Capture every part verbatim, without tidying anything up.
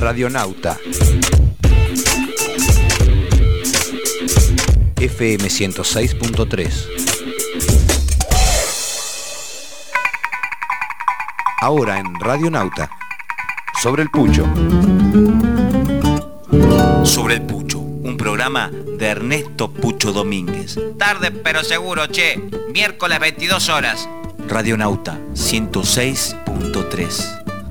Radionauta F M ciento seis punto tres. Ahora en Radionauta, Sobre el Pucho. Sobre el Pucho, un programa de Ernesto Pucho Domínguez. Tarde pero seguro, che. Miércoles veintidós horas. Radionauta ciento seis punto tres.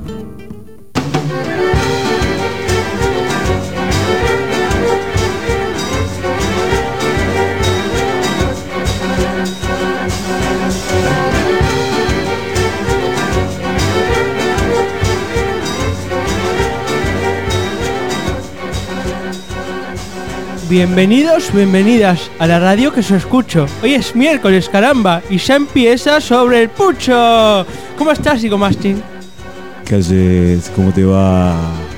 Bienvenidos, bienvenidas a la radio que os escucho. Hoy es miércoles, caramba, y ya empieza Sobre el Pucho. ¿Cómo estás, Diego Mastin? ¿Qué haces? ¿Cómo te va,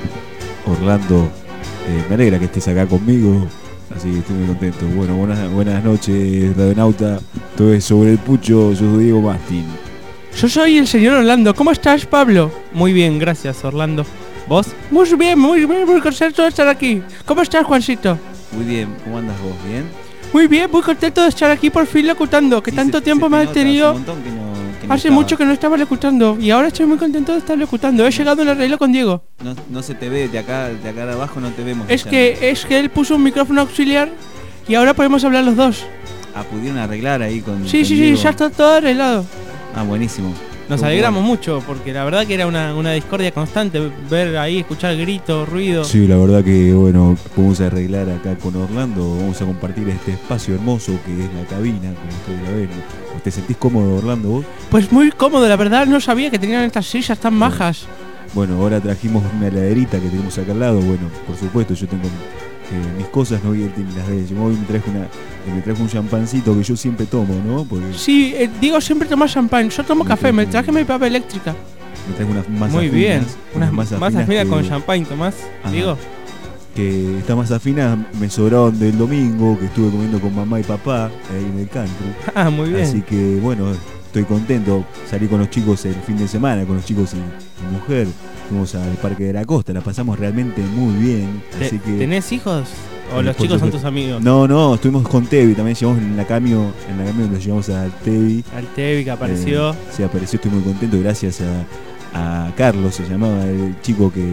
Orlando? Eh, me alegra que estés acá conmigo, así que estoy muy contento. Bueno, buenas, buenas noches, Radionauta. Todo es Sobre el Pucho, yo soy Diego Mastin. Yo soy el señor Orlando. ¿Cómo estás, Pablo? Muy bien, gracias, Orlando. ¿Vos? Muy bien, muy bien, muy contento de estar aquí. ¿Cómo estás, Juancito? Muy bien, ¿cómo andas vos? ¿Bien? Muy bien, muy contento de estar aquí por fin locutando, que Sí, tanto se, tiempo se me ha nota, tenido. Hace, un montón que no, que no hace estaba. mucho que no estaba locutando y ahora estoy muy contento de estar locutando. He llegado en arreglo con Diego. No, no se te ve, de acá, de acá de abajo no te vemos. Es ya. que, es que él puso un micrófono auxiliar y ahora podemos hablar los dos. Ah, pudieron arreglar ahí con. Sí, con sí, Diego. sí, ya está todo arreglado. Ah, buenísimo. Nos Muy alegramos bueno. mucho porque la verdad que era una, una discordia constante ver ahí, escuchar gritos, ruido. Sí, la verdad que, bueno, podemos arreglar acá con Orlando. Vamos a compartir este espacio hermoso que es la cabina, como ustedes la ven. ¿Te sentís cómodo, Orlando, vos? Pues muy cómodo, la verdad no sabía que tenían estas sillas tan majas. Bueno, ahora trajimos una heladerita que tenemos acá al lado. Bueno, por supuesto, yo tengo eh, mis cosas, ¿no? Y él tiene las de él. Yo hoy me traje, una, eh, me traje un champancito que yo siempre tomo, ¿no? Porque Sí, eh, Diego siempre toma champán, yo tomo Me café, me traje- traje mi papa eléctrica. me traje unas masas Muy bien, finas, unas masas finas que- con champán, Tomás. Ajá. Diego. Que estas masas finas me sobraron del domingo, que estuve comiendo con mamá y papá ahí en el country. Ah, muy bien. Así que bueno, estoy contento. Salí con los chicos el fin de semana, con los chicos y mi mujer. Fuimos al Parque de la Costa, la pasamos realmente muy bien. Te- Así que ¿Tenés hijos? ¿O Eh, los por chicos son supuesto. tus amigos? No, no, estuvimos con Tevi, también llevamos en la cambio, en la cambio nos llevamos al Tevi. Al Tevi que apareció. Eh, sí, apareció, estoy muy contento, gracias a, a Carlos, se llamaba el chico que,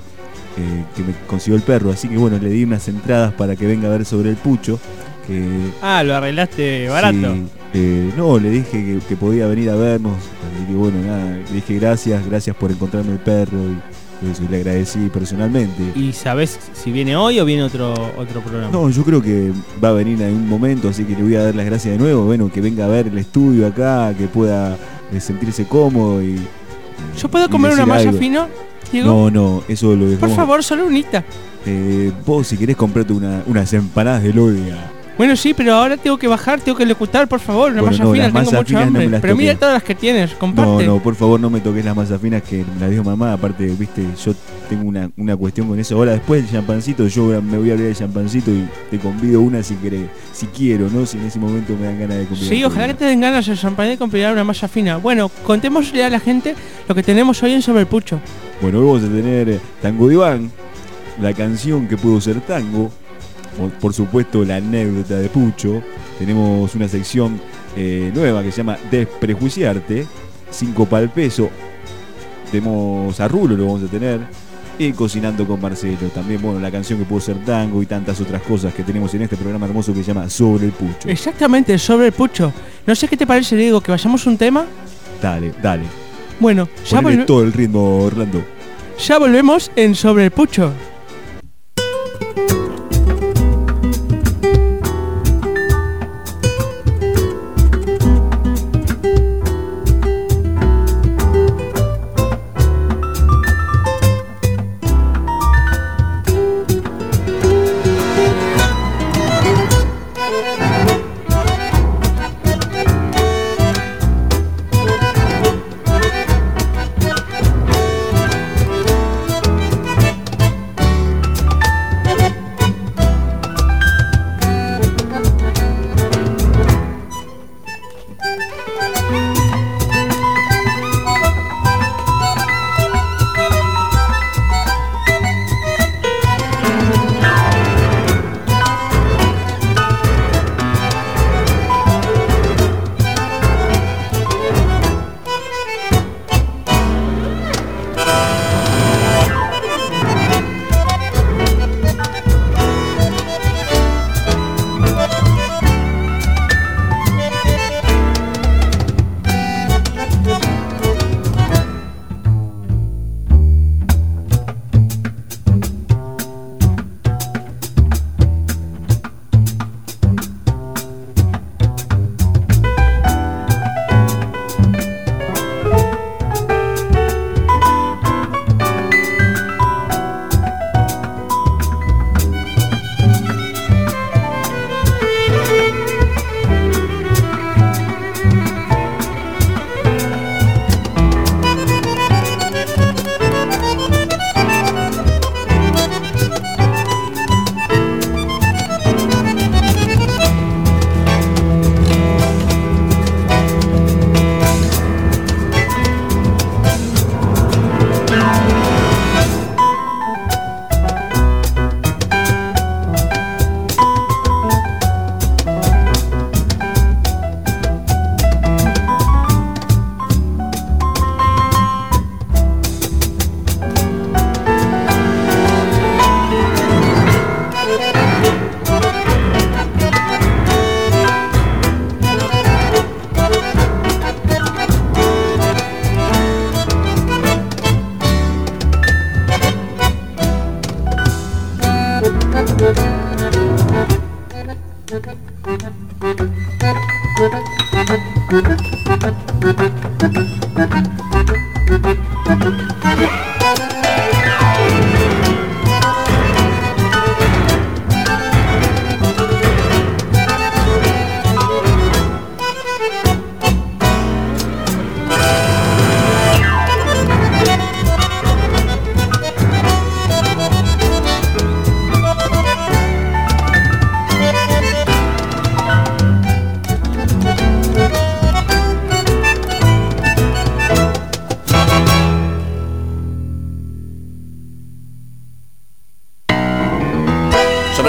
eh, que me consiguió el perro. Así que bueno, le di unas entradas para que venga a ver Sobre el Pucho. Que, Ah, lo arreglaste barato. sí, eh, no, le dije que, que podía venir a vernos. Así que bueno, nada, le dije gracias, gracias por encontrarme el perro y, y eso, y le agradecí personalmente. ¿Y sabés si viene hoy o viene otro otro programa? No, yo creo que va a venir en un momento, así que le voy a dar las gracias de nuevo. Bueno, que venga a ver el estudio acá, que pueda eh, sentirse cómodo y. ¿Yo puedo y comer una decir masa algo. fina, Diego? No, no, eso lo Por dejamos. favor, solo unita. Eh, vos, si querés, comprate una, unas empanadas de lodia. Bueno, sí, pero ahora tengo que bajar, tengo que locutar, por favor, una Bueno, masa no, fina, las tengo masas mucha finas no hambre. me las pero mira toques. todas las que tienes, No, comparte. no, por favor, no me toques las masas finas que me las dio mamá. Aparte, viste, yo tengo una, una cuestión con eso. Ahora, después del champancito, yo me voy a abrir el champancito y te convido una si querés, si quiero, ¿no? Si en ese momento me dan ganas de convidar. Sí, ojalá que te den ganas de champán y comprar una masa fina. Bueno, contémosle a la gente lo que tenemos hoy en Sobre el Pucho. Bueno, hoy vamos a tener eh, Tango Diván, la canción que pudo ser tango, o, por supuesto la anécdota de Pucho. Tenemos una sección eh, nueva que se llama Desprejuiciarte, cinco pa'l peso. Tenemos a Rulo, lo vamos a tener. Y Cocinando con Marcelo, también, bueno, la canción que pudo ser tango y tantas otras cosas que tenemos en este programa hermoso que se llama Sobre el Pucho. Exactamente, Sobre el Pucho. No sé qué te parece, Diego, que vayamos a un tema. Dale, dale. Bueno, ya, Ponele volve- todo el ritmo, Orlando. ya volvemos en Sobre el Pucho.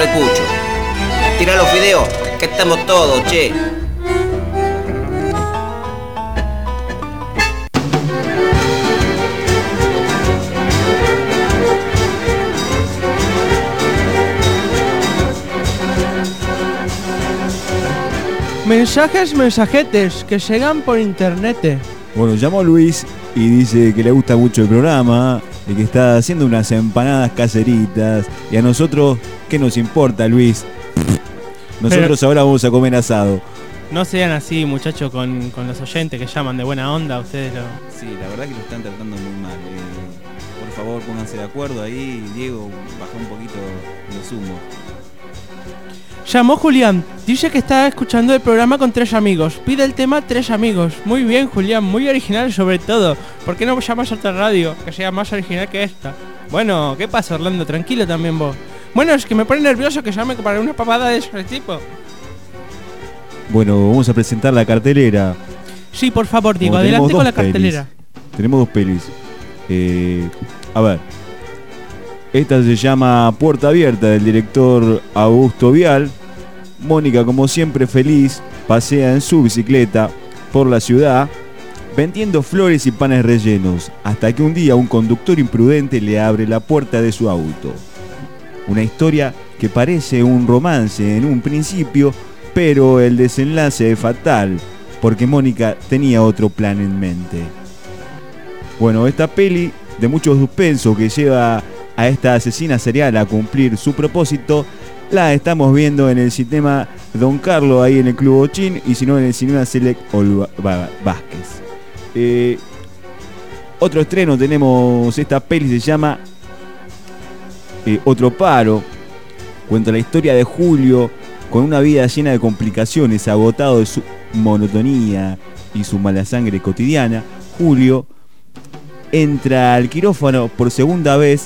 sobre el pucho. Tira los fideos, que estamos todos, che. Mensajes, mensajetes que llegan por internet. Bueno, llamó Luis y dice que le gusta mucho el programa y que está haciendo unas empanadas caseritas. Y a nosotros, ¿qué nos importa, Luis? Nosotros Pero ahora vamos a comer asado. no sean así, muchachos, con, con los oyentes que llaman de buena onda. Ustedes lo... Sí, la verdad que lo están tratando muy mal. Eh, por favor, pónganse de acuerdo ahí. Diego, baja un poquito los humos. Llamó Julián, dice que está escuchando el programa con tres amigos. Pide el tema Tres Amigos. Muy bien, Julián, muy original sobre todo. ¿Por qué no llamas a otra radio que sea más original que esta? Bueno, ¿qué pasa, Orlando? Tranquilo también vos. Bueno, es que me pone nervioso que llame para una papada de ese tipo. Bueno, vamos a presentar la cartelera. Sí, por favor, Diego, Bueno, adelante tenemos con la dos pelis. cartelera. Tenemos dos pelis. Eh, a ver. Esta se llama Puerta Abierta, del director Augusto Vial. Mónica, como siempre feliz, pasea en su bicicleta por la ciudad vendiendo flores y panes rellenos, hasta que un día un conductor imprudente le abre la puerta de su auto. Una historia que parece un romance en un principio, pero el desenlace es fatal, porque Mónica tenía otro plan en mente. Bueno, esta peli de mucho suspenso que lleva a esta asesina serial a cumplir su propósito, la estamos viendo en el cinema Don Carlos, ahí en el Club Ochín, y si no en el cinema Select Olva- Va- Vázquez. Eh, otro estreno tenemos, esta peli se llama eh, Otro Paro. Cuenta la historia de Julio, con una vida llena de complicaciones, agotado de su monotonía y su mala sangre cotidiana. Julio entra al quirófano por segunda vez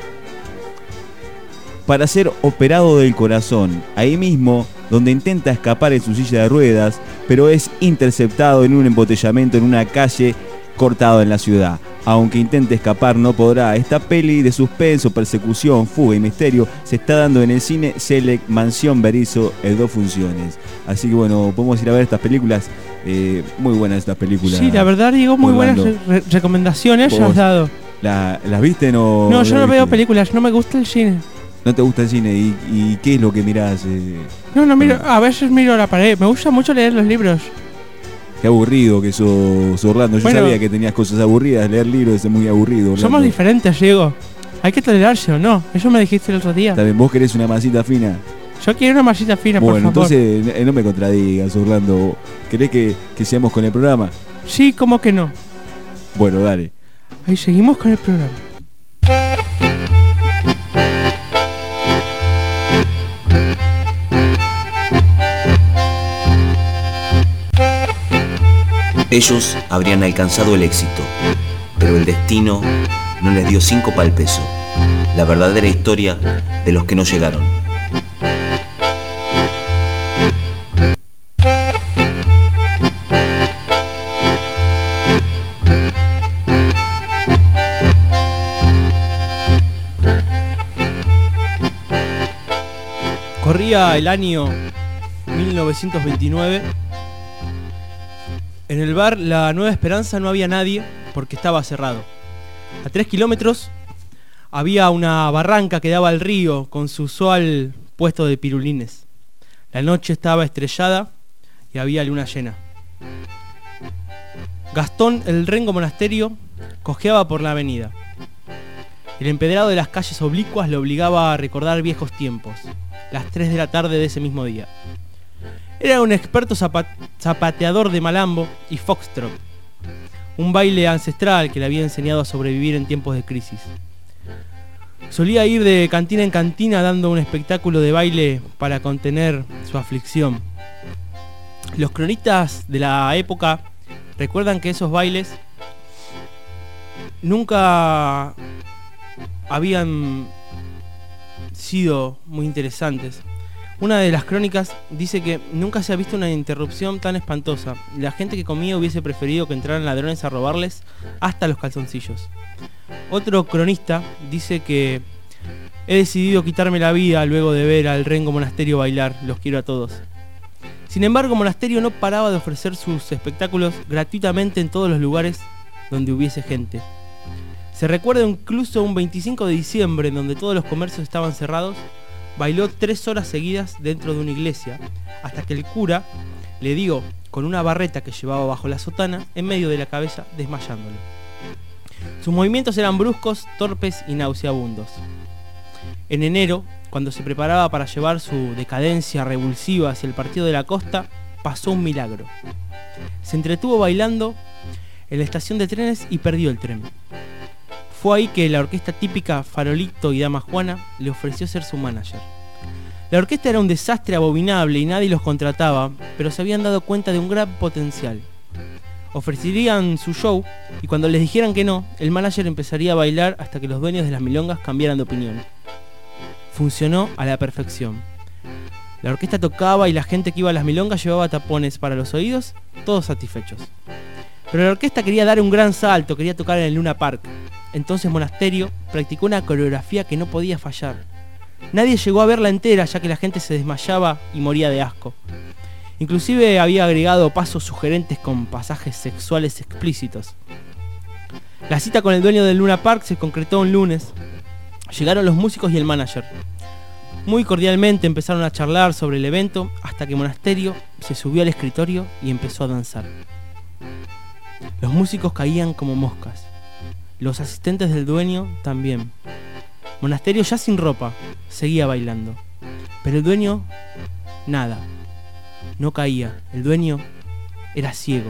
para ser operado del corazón, ahí mismo donde intenta escapar en su silla de ruedas, pero es interceptado en un embotellamiento en una calle cortado en la ciudad. Aunque intente escapar no podrá. Esta peli de suspenso, persecución, fuga y misterio se está dando en el cine Select Mansión Berizo en dos funciones. Así que bueno, podemos ir a ver estas películas. Eh, muy buenas estas películas. Sí, la verdad, Diego, muy buenas Orlando. re- recomendaciones Vos- has dado. La- ¿Las viste o No, no yo las no veo viste? películas, no me gusta el cine. ¿No te gusta el cine? ¿Y, y qué es lo que mirás? Eh, No, no miro, a veces miro la pared. Me gusta mucho leer los libros. qué aburrido que sos, Orlando. Yo Bueno. sabía que tenías cosas aburridas. Leer libros es muy aburrido, Orlando. Somos diferentes, Diego. Hay que tolerarse o no. Eso me dijiste el otro día. También vos querés una masita fina. Yo quiero una masita fina, Bueno, por favor. entonces eh, no me contradigas, Orlando. ¿Querés que, que sigamos con el programa? Sí, ¿cómo que no? Bueno, dale. Ahí seguimos con el programa. Ellos habrían alcanzado el éxito, pero el destino no les dio cinco pa'l peso. La verdadera historia de los que no llegaron. Corría el año mil novecientos veintinueve. En el bar La Nueva Esperanza no había nadie porque estaba cerrado. A tres kilómetros había una barranca que daba al río con su usual puesto de pirulines. La noche estaba estrellada y había luna llena. Gastón el Rengo Monasterio cojeaba por la avenida. El empedrado de las calles oblicuas le obligaba a recordar viejos tiempos, las tres de la tarde de ese mismo día. Era un experto zapa- zapateador de malambo y foxtrot, un baile ancestral que le había enseñado a sobrevivir en tiempos de crisis. Solía ir de cantina en cantina dando un espectáculo de baile para contener su aflicción. Los cronistas de la época recuerdan que esos bailes nunca habían sido muy interesantes. Una de las crónicas dice que nunca se ha visto una interrupción tan espantosa. La gente que comía hubiese preferido que entraran ladrones a robarles hasta los calzoncillos. Otro cronista dice que He decidido quitarme la vida luego de ver al Rengo Monasterio bailar. Los quiero a todos. Sin embargo, Monasterio no paraba de ofrecer sus espectáculos gratuitamente en todos los lugares donde hubiese gente. Se recuerda incluso un veinticinco de diciembre, en donde todos los comercios estaban cerrados, bailó tres horas seguidas dentro de una iglesia, hasta que el cura le dio con una barreta que llevaba bajo la sotana en medio de la cabeza, desmayándolo. Sus movimientos eran bruscos, torpes y nauseabundos. En enero, cuando se preparaba para llevar su decadencia revulsiva hacia el partido de la costa, pasó un milagro. Se entretuvo bailando en la estación de trenes y perdió el tren. Fue ahí que la orquesta típica Farolito y Dama Juana le ofreció ser su manager. La orquesta era un desastre abominable y nadie los contrataba, pero se habían dado cuenta de un gran potencial. Ofrecerían su show y cuando les dijeran que no, el manager empezaría a bailar hasta que los dueños de las milongas cambiaran de opinión. Funcionó a la perfección. La orquesta tocaba y la gente que iba a las milongas llevaba tapones para los oídos, todos satisfechos. Pero la orquesta quería dar un gran salto, quería tocar en el Luna Park. Entonces Monasterio practicó una coreografía que no podía fallar. Nadie llegó a verla entera, ya que la gente se desmayaba y moría de asco. Inclusive había agregado pasos sugerentes con pasajes sexuales explícitos. La cita con el dueño del Luna Park se concretó un lunes. Llegaron los músicos y el manager. Muy cordialmente empezaron a charlar sobre el evento hasta que Monasterio se subió al escritorio y empezó a danzar. Los músicos caían como moscas. Los asistentes del dueño también. Monasterio, ya sin ropa, seguía bailando. Pero el dueño, nada. No caía. El dueño era ciego.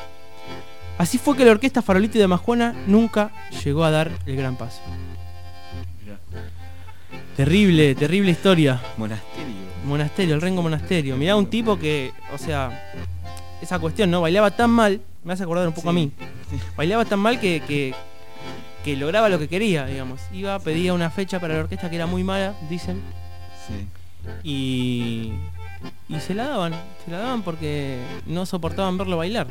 Así fue que la orquesta Farolito y Dama Juana nunca llegó a dar el gran paso. Mirá. Terrible, terrible historia. Monasterio. Monasterio, el Rengo Monasterio. Mirá, un tipo que, o sea, esa cuestión, ¿no? Bailaba tan mal, me hace acordar un poco Sí. a mí. Bailaba tan mal que, que, que lograba lo que quería, digamos. Iba, pedía una fecha para la orquesta que era muy mala, dicen, Sí. y, y se la daban. Se la daban porque no soportaban verlo bailar.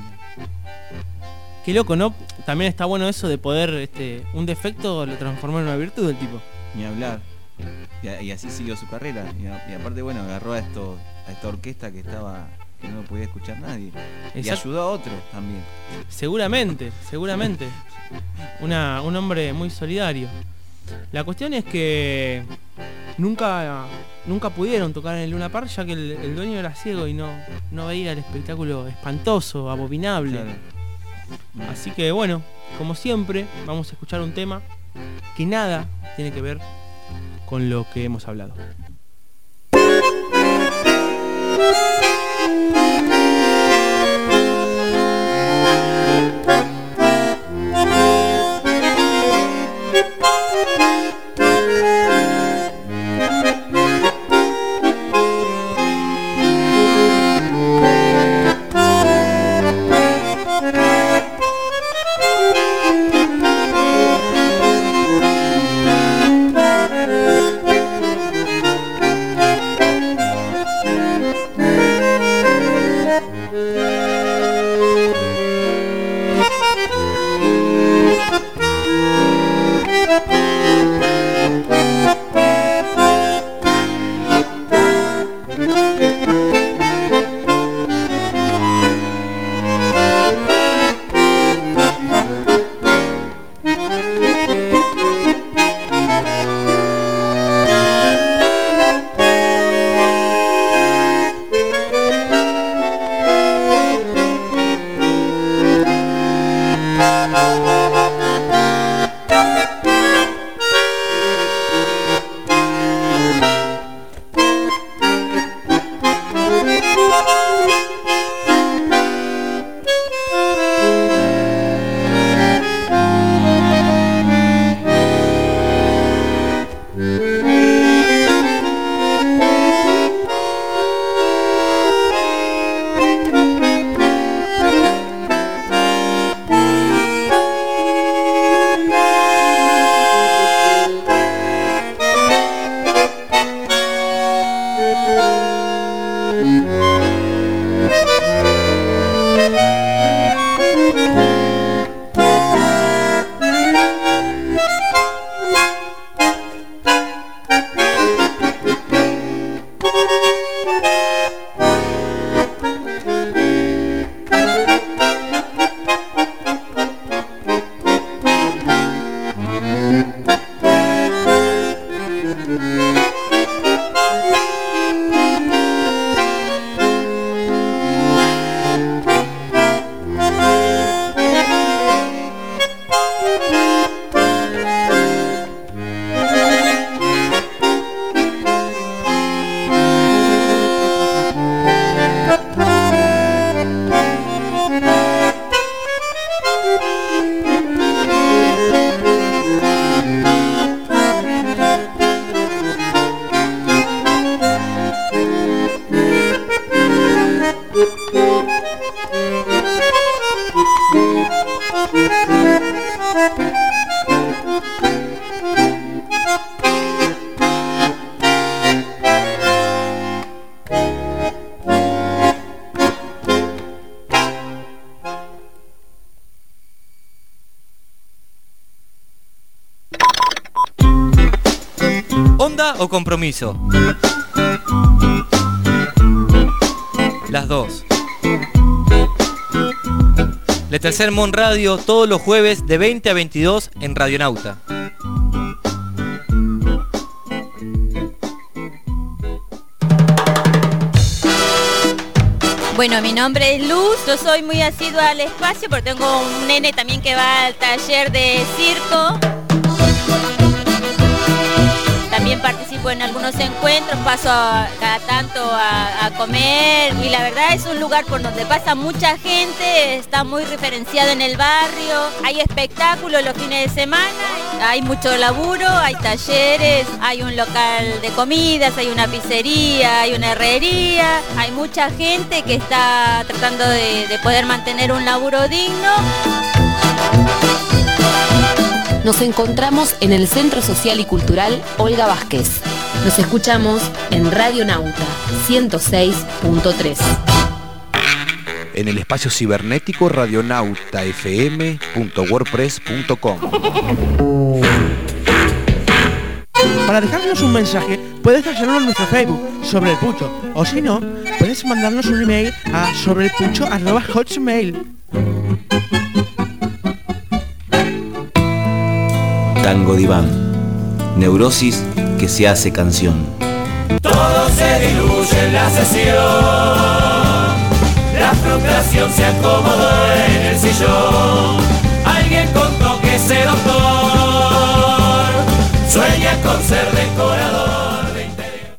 Qué loco, ¿no? También está bueno eso de poder, este, un defecto lo transformar en una virtud del tipo. Ni hablar. Y, a- y así siguió su carrera. Y, a- y aparte, bueno, agarró a esto a esta orquesta que estaba que no podía escuchar nadie. Y Exacto. ayudó a otros también. Seguramente, seguramente. Una, un hombre muy solidario. La cuestión es que nunca, nunca pudieron tocar en el Luna Park, ya que el, el dueño era ciego y no, no veía el espectáculo espantoso, abominable. Claro. Así que bueno, como siempre, vamos a escuchar un tema que nada tiene que ver con lo que hemos hablado. Thank ¿Onda o compromiso? Las dos. Lettercer Mon Radio todos los jueves de veinte a veintidós en Radionauta. Bueno, mi nombre es Luz, yo soy muy asidua al espacio porque tengo un nene también que va al taller de circo. También participo en algunos encuentros, paso a, cada tanto a, a comer y la verdad es un lugar por donde pasa mucha gente, está muy referenciado en el barrio, hay espectáculos los fines de semana, hay mucho laburo, hay talleres, hay un local de comidas, hay una pizzería, hay una herrería, hay mucha gente que está tratando de, de poder mantener un laburo digno. Nos encontramos en el Centro Social y Cultural Olga Vázquez. Nos escuchamos en Radionauta ciento seis punto tres. En el espacio cibernético radionauta f m punto wordpress punto com. Para dejarnos un mensaje, puedes hacerlo en nuestro Facebook, Sobre el Pucho. O si no, puedes mandarnos un email a sobreelpucho arroba hotmail. Tango Diván. Neurosis que se hace canción. Todo se diluye en la sesión. La frustración se acomodó en el sillón. Alguien contó que ese doctor sueña con ser decorador de interior.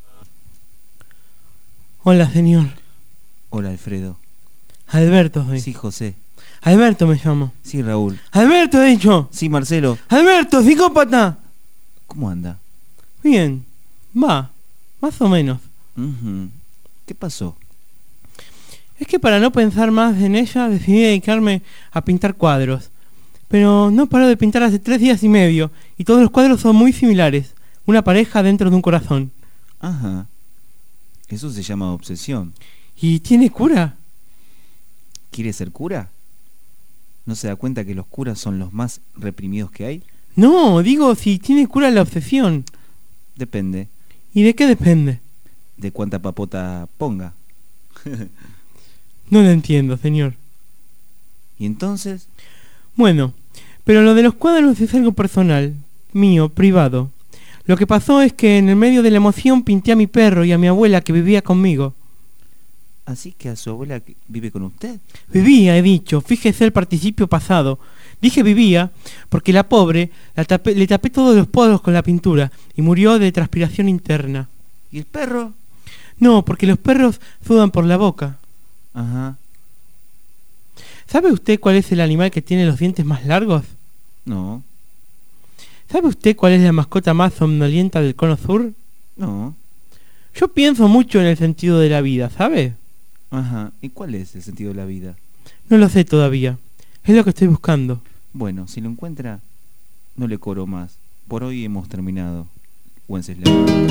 Hola, señor. Hola, Alfredo. Alberto, soy. Sí, José. Alberto me llamo. Sí, Raúl. Alberto, he dicho. Sí, Marcelo. Alberto, psicópata. ¿Cómo anda? Bien. Va. Más o menos. Uh-huh. ¿Qué pasó? Es que para no pensar más en ella decidí dedicarme a pintar cuadros. Pero no paro de pintar hace tres días y medio. Y todos los cuadros son muy similares. Una pareja dentro de un corazón. Ajá. Eso se llama obsesión. ¿Y tiene cura? ¿Quiere ser cura? ¿No se da cuenta que los curas son los más reprimidos que hay? No, digo si tiene cura la obsesión. Depende. ¿Y de qué depende? De cuánta papota ponga. No lo entiendo, señor. ¿Y entonces? Bueno, pero lo de los cuadros es algo personal, mío, privado. Lo que pasó es que en el medio de la emoción pinté a mi perro y a mi abuela que vivía conmigo. ¿Así que a su abuela que vive con usted? Vivía, he dicho, fíjese el participio pasado. Dije vivía porque la pobre la tapé, le tapé todos los poros con la pintura y murió de transpiración interna. ¿Y el perro? No, porque los perros sudan por la boca. Ajá. ¿Sabe usted cuál es el animal que tiene los dientes más largos? No. ¿Sabe usted cuál es la mascota más somnolienta del cono sur? No. Yo pienso mucho en el sentido de la vida, ¿sabe? Ajá. ¿Y cuál es el sentido de la vida? No lo sé todavía. Es lo que estoy buscando. Bueno, si lo encuentra, no le cobro más. Por hoy hemos terminado. Wenceslao.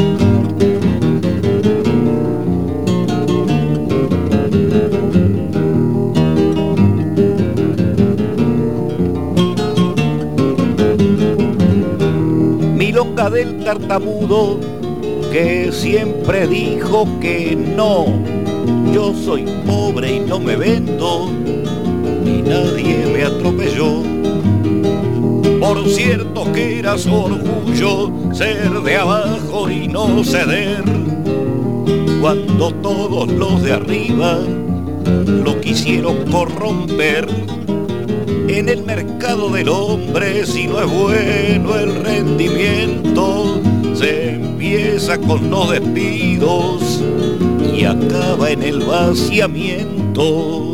Milonga del tartamudo que siempre dijo que no. Yo soy pobre y no me vendo, ni nadie me atropelló. Por cierto que era su orgullo ser de abajo y no ceder, cuando todos los de arriba lo quisieron corromper. En el mercado del hombre, si no es bueno el rendimiento, se empieza con los despidos y acaba en el vaciamiento.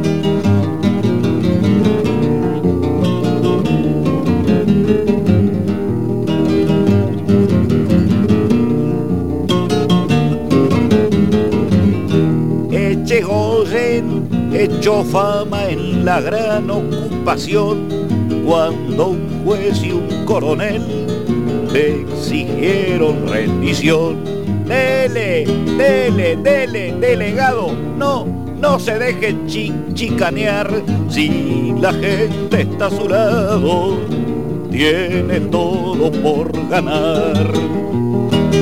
Echegoyen echó fama en la gran ocupación cuando un juez y un coronel le exigieron rendición. Dele, dele, dele, delegado, no, no se deje chi chicanear. Si la gente está a su lado, tiene todo por ganar.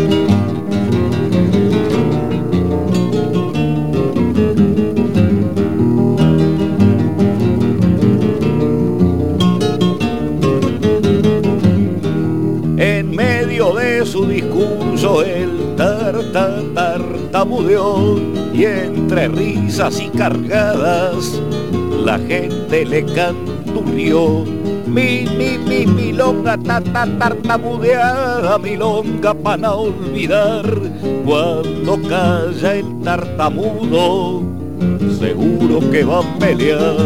En medio de su discurso el tarta tartamudeó y entre risas y cargadas la gente le canturrió. Mi, mi, mi, milonga ta, ta, tartamudeada, milonga para no olvidar. Cuando calla el tartamudo, seguro que va a pelear.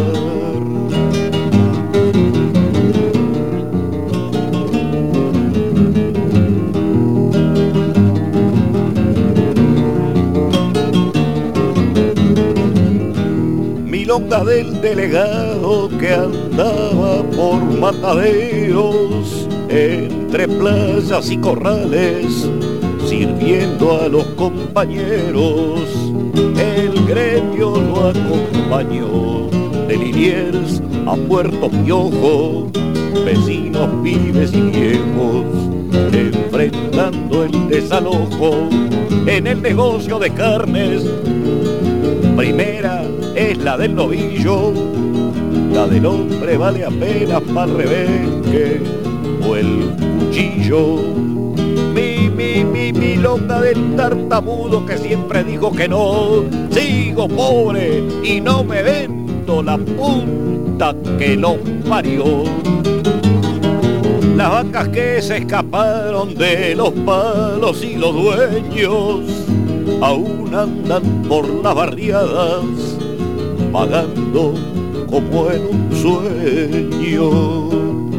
Milonga del delegado que andaba por mataderos, entre playas y corrales, sirviendo a los compañeros. El gremio lo acompañó de Liniers a Puerto Piojo, vecinos, pibes y viejos, enfrentando el desalojo. En el negocio de carnes, primera es la del novillo, la del hombre vale apenas para el rebenque o el cuchillo. Mi, mi, mi, milonga del tartamudo que siempre dijo que no. Sigo pobre y no me vendo la punta que lo parió. Las vacas que se escaparon de los palos y los dueños aún andan por las barriadas vagando como en un sueño.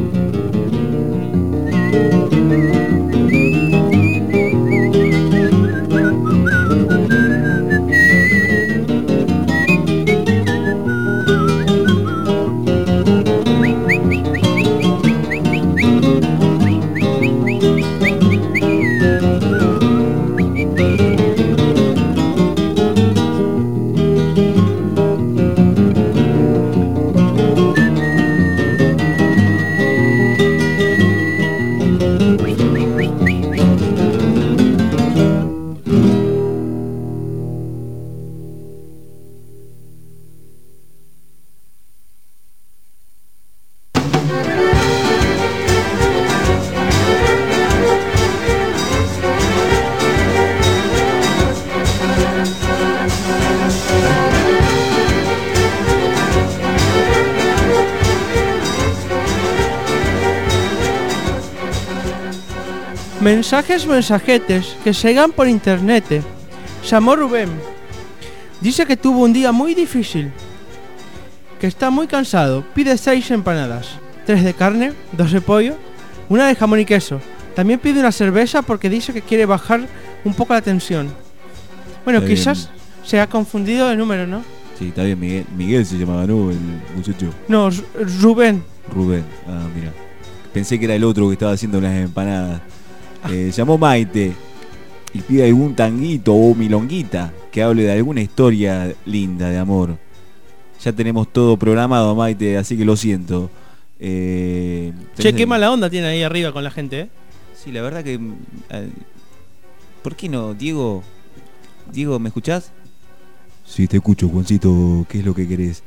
Mensajes mensajetes que llegan por internet. Llamó Rubén. Dice que tuvo un día muy difícil, que está muy cansado. Pide seis empanadas, tres de carne, dos de pollo, una de jamón y queso. También pide una cerveza porque dice que quiere bajar un poco la tensión. Bueno, Está quizás bien. se ha confundido de número, ¿no? Sí, está bien, Miguel, Miguel se llamaba, ¿no? El muchacho. No, Rubén. Rubén, ah, mira. Pensé que era el otro que estaba haciendo las empanadas. Eh, llamó Maite y pide algún tanguito o milonguita que hable de alguna historia linda de amor. Ya tenemos todo programado, Maite, así que lo siento. Eh, Che, qué mala onda tiene ahí arriba con la gente, ¿eh? Sí, la verdad que... eh, ¿por qué no, Diego? Diego, ¿me escuchás? Sí, te escucho, Juancito. ¿Qué es lo que querés?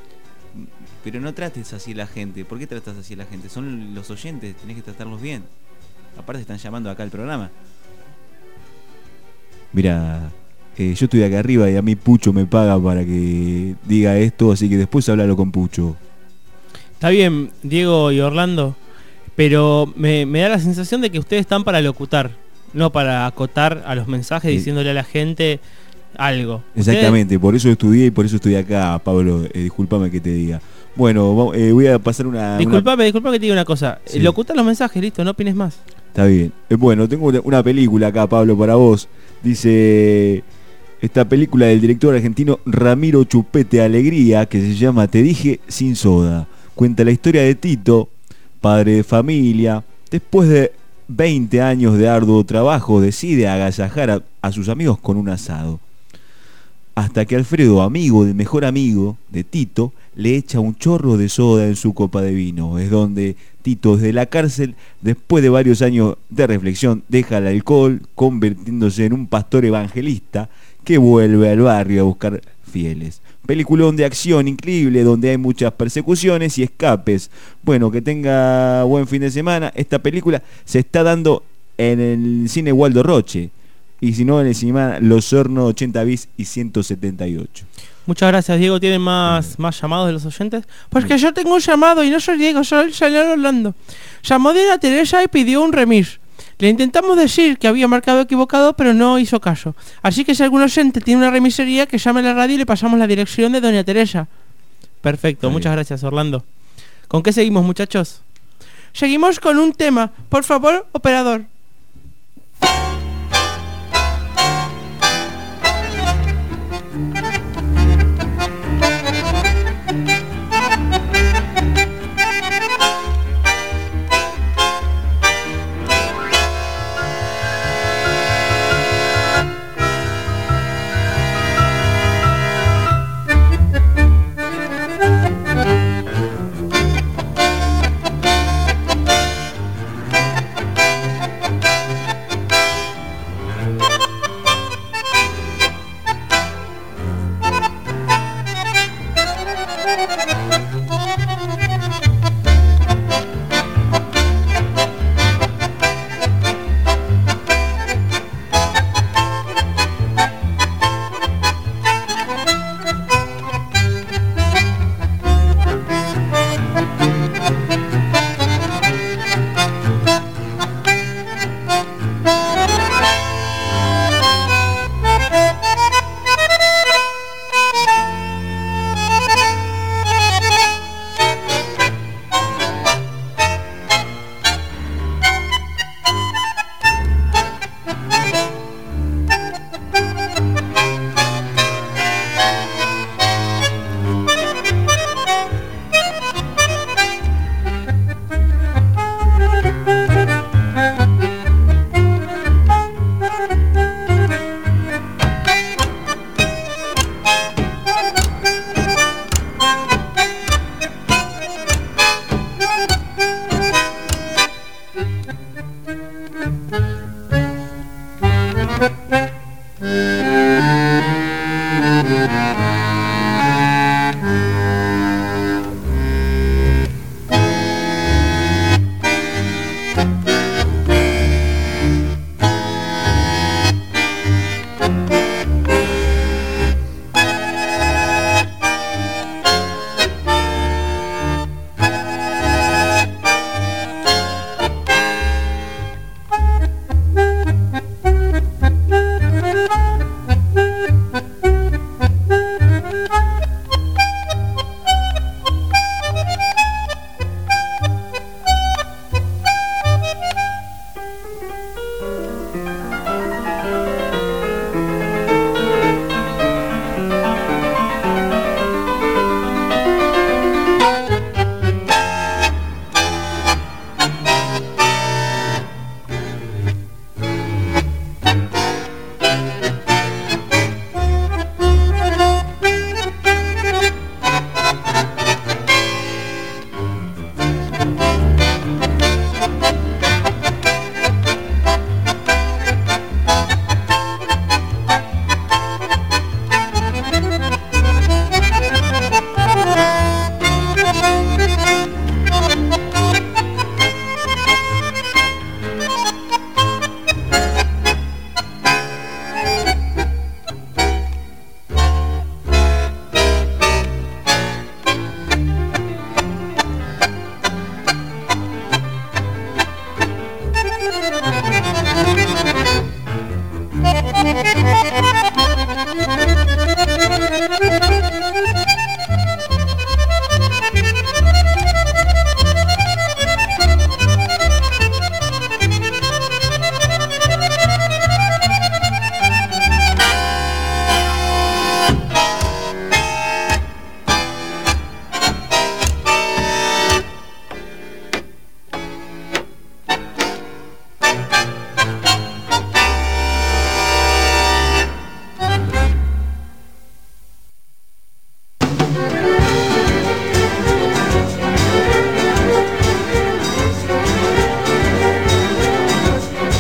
Pero no trates así a la gente. ¿Por qué tratas así a la gente? Son los oyentes, tenés que tratarlos bien. Aparte están llamando acá al programa. Mira, eh, yo estoy acá arriba y a mí Pucho me paga para que diga esto, así que después háblalo con Pucho. Está bien, Diego y Orlando, pero me, me da la sensación de que ustedes están para locutar, no para acotar a los mensajes Sí. diciéndole a la gente algo. Exactamente, por eso estudié y por eso estoy acá, Pablo. Eh, discúlpame que te diga. Bueno, vamos, eh, voy a pasar una... Disculpame, una... disculpame que te diga una cosa. Sí. Locuta los mensajes, listo, no opines más. Está bien. Eh, bueno, tengo una- una película acá, Pablo, para vos. Dice... Esta película del director argentino Ramiro Chupete Alegría, que se llama Te dije sin soda. Cuenta la historia de Tito, padre de familia. Después de veinte años de arduo trabajo, decide agasajar a, a sus amigos con un asado. Hasta que Alfredo, amigo del mejor amigo de Tito, le echa un chorro de soda en su copa de vino. Es donde Tito, desde la cárcel, después de varios años de reflexión, deja el alcohol, convirtiéndose en un pastor evangelista que vuelve al barrio a buscar fieles. Peliculón de acción increíble donde hay muchas persecuciones y escapes. Bueno, que tenga buen fin de semana. Esta película se está dando en el cine Waldo Roche. Y si no, en el cine Los Hornos ochenta bis y ciento setenta y ocho. Muchas gracias, Diego. ¿Tienen más, más llamados de los oyentes? Pues que yo tengo un llamado y no soy Diego, soy el señor Orlando. Llamó Diana Teresa y pidió un remis. Le intentamos decir que había marcado equivocado, pero no hizo caso. Así que si algún oyente tiene una remisería, que llame a la radio y le pasamos la dirección de doña Teresa. Perfecto, Ahí. Muchas gracias, Orlando. ¿Con qué seguimos, muchachos? Seguimos con un tema. Por favor, operador.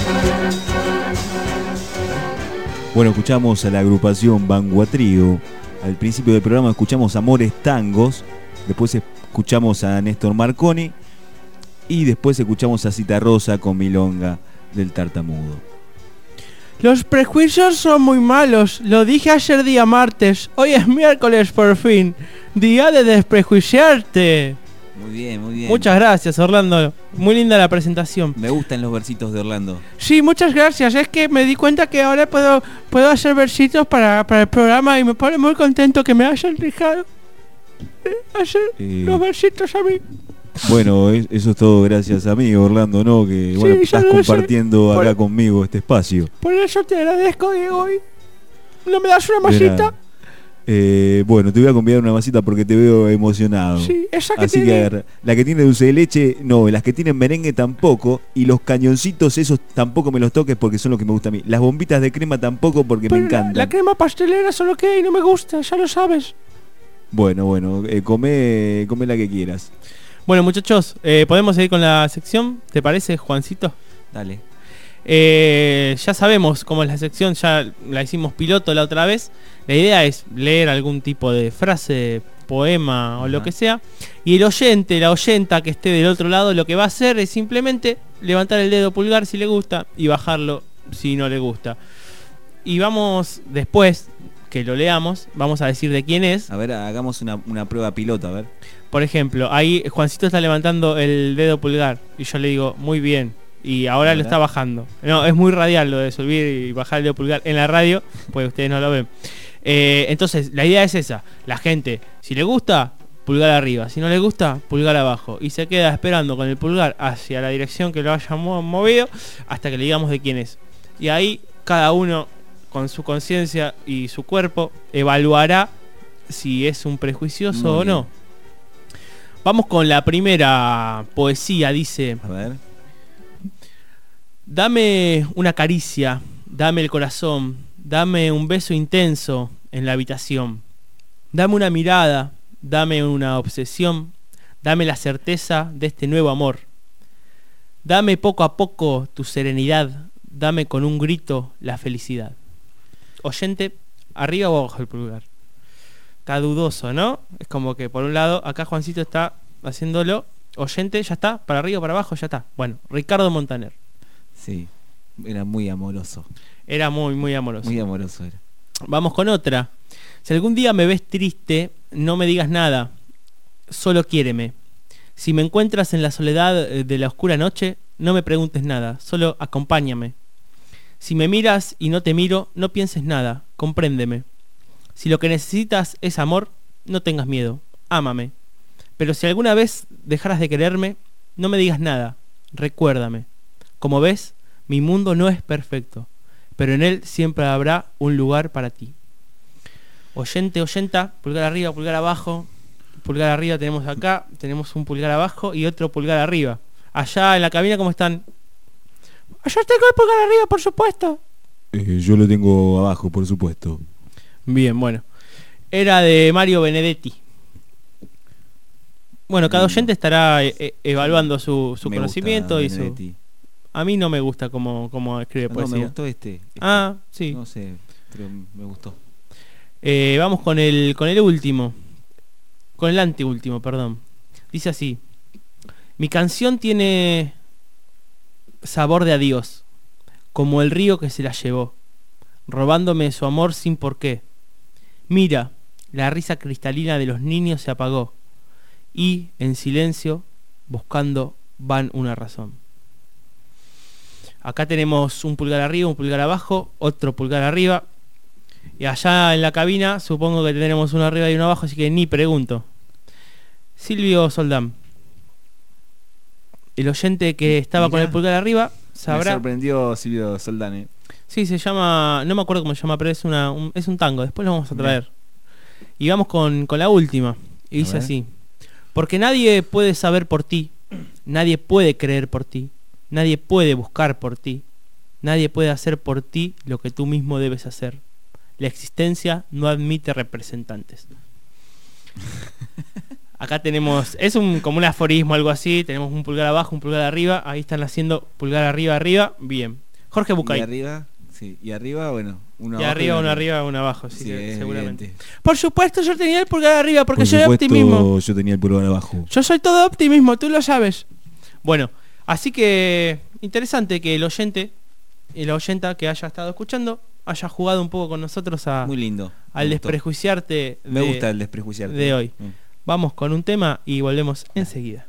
Bueno, escuchamos a la agrupación Bangua Trío al principio del programa escuchamos Amores Tangos, después escuchamos a Néstor Marconi y después escuchamos a Citarrosa con Milonga del Tartamudo. Los prejuicios son muy malos, lo dije ayer día martes, hoy es miércoles por fin, día de desprejuiciarte. Muy bien, muy bien. Muchas gracias, Orlando, muy linda la presentación. Me gustan los versitos de Orlando. Sí, muchas gracias, es que me di cuenta que ahora puedo, puedo hacer versitos para, para el programa y me pone muy contento que me hayan dejado hacer Eh, los versitos a mí. Bueno, es- eso es todo gracias a mí, Orlando, ¿no? Que bueno, Sí, estás ya lo sé. compartiendo acá Por- conmigo este espacio. Por eso te agradezco, Diego. y- ¿No me das una De masita? nada. Eh, bueno, te voy a convidar una masita porque te veo emocionado. Sí, esa que Así que tiene- agarra. La que tiene dulce de leche, no, las que tienen merengue tampoco, y los cañoncitos esos tampoco me los toques porque son los que me gustan a mí. Las bombitas de crema tampoco porque Pero me la- encantan. La crema pastelera solo que hay, no me gusta, ya lo sabes. Bueno, bueno, eh, come, come la que quieras. Bueno, muchachos, eh, ¿podemos seguir con la sección? ¿Te parece, Juancito? Dale. Eh, ya sabemos cómo es la sección, ya la hicimos piloto la otra vez. La idea es leer algún tipo de frase, poema o lo Ajá. que sea. Y el oyente, la oyenta que esté del otro lado, lo que va a hacer es simplemente levantar el dedo pulgar si le gusta y bajarlo si no le gusta. Y vamos, después que lo leamos, vamos a decir de quién es. A ver, hagamos una, una prueba piloto, a ver. Por ejemplo, ahí Juancito está levantando el dedo pulgar y yo le digo, muy bien. Y ahora lo ¿Verdad? está bajando. No, es muy radial lo de subir y bajar el dedo pulgar en la radio, pues ustedes no lo ven. Eh, entonces, la idea es esa. La gente, si le gusta, pulgar arriba. Si no le gusta, pulgar abajo. Y se queda esperando con el pulgar hacia la dirección que lo haya mo- movido hasta que le digamos de quién es. Y ahí cada uno, con su conciencia y su cuerpo, evaluará si es un prejuicioso Muy o no. bien. Vamos con la primera poesía, dice. A ver. Dame una caricia, dame el corazón, dame un beso intenso en la habitación. Dame una mirada, dame una obsesión, dame la certeza de este nuevo amor. Dame poco a poco tu serenidad, dame con un grito la felicidad. Oyente, arriba o abajo el pulgar. Está dudoso, ¿no? Es como que por un lado, acá Juancito está haciéndolo. Oyente, ya está, para arriba o para abajo, ya está. Bueno, Ricardo Montaner. Sí, era muy amoroso. Era muy, muy amoroso. Muy amoroso era. Vamos con otra. Si algún día me ves triste, no me digas nada. Solo quiéreme. Si me encuentras en la soledad de la oscura noche, no me preguntes nada. Solo acompáñame. Si me miras y no te miro, no pienses nada. Compréndeme. Si lo que necesitas es amor, no tengas miedo. Ámame. Pero si alguna vez dejaras de quererme, no me digas nada. Recuérdame. Como ves, mi mundo no es perfecto, pero en él siempre habrá un lugar para ti. Oyente, oyenta, pulgar arriba, pulgar abajo. Pulgar arriba tenemos acá, tenemos un pulgar abajo y otro pulgar arriba. Allá en la cabina, ¿cómo están? Allá tengo el pulgar arriba, por supuesto. Eh, yo lo tengo abajo, por supuesto. Bien, bueno. Era de Mario Benedetti. Bueno, cada oyente estará eh, eh, evaluando su, su Me conocimiento gusta y su... Benedetti. A mí no me gusta cómo, cómo escribe No, poesía. me gustó este, este. Ah, sí. No sé, pero me gustó. Eh, vamos con el, con el último. Con el anteúltimo, perdón. Dice así. Mi canción tiene sabor de adiós, como el río que se la llevó, robándome su amor sin por qué. Mira, la risa cristalina de los niños se apagó, y, en silencio, buscando van una razón. Acá tenemos un pulgar arriba, un pulgar abajo, otro pulgar arriba. Y allá en la cabina supongo que tenemos uno arriba y uno abajo, así que ni pregunto. Silvio Soldán, el oyente que estaba Mirá, con el pulgar arriba, Me sabrá. sorprendió Silvio Soldán. Sí, se llama, no me acuerdo cómo se llama, pero es una un, es un tango, después lo vamos a traer. Y vamos con, con la última. Y dice ver. así. Porque nadie puede saber por ti, nadie puede creer por ti, nadie puede buscar por ti, nadie puede hacer por ti lo que tú mismo debes hacer. La existencia no admite representantes. Acá tenemos, es un como un aforismo, algo así. Tenemos un pulgar abajo, un pulgar arriba. Ahí están haciendo pulgar arriba, arriba. Bien. Jorge Y Bucay. arriba, Sí, y arriba, bueno, uno y abajo. arriba, y uno arriba, uno abajo, sí, Sí, que es seguramente. evidente. Por supuesto, yo tenía el pulgar arriba porque Por yo era supuesto, optimismo. yo tenía el pulgar abajo. Yo soy todo optimismo, tú lo sabes. Bueno, así que interesante que el oyente y la oyenta que haya estado escuchando haya jugado un poco con nosotros a Muy lindo. al Me gustó. desprejuiciarte Me de- gusta el desprejuiciarte. de hoy. Mm. Vamos con un tema y volvemos enseguida.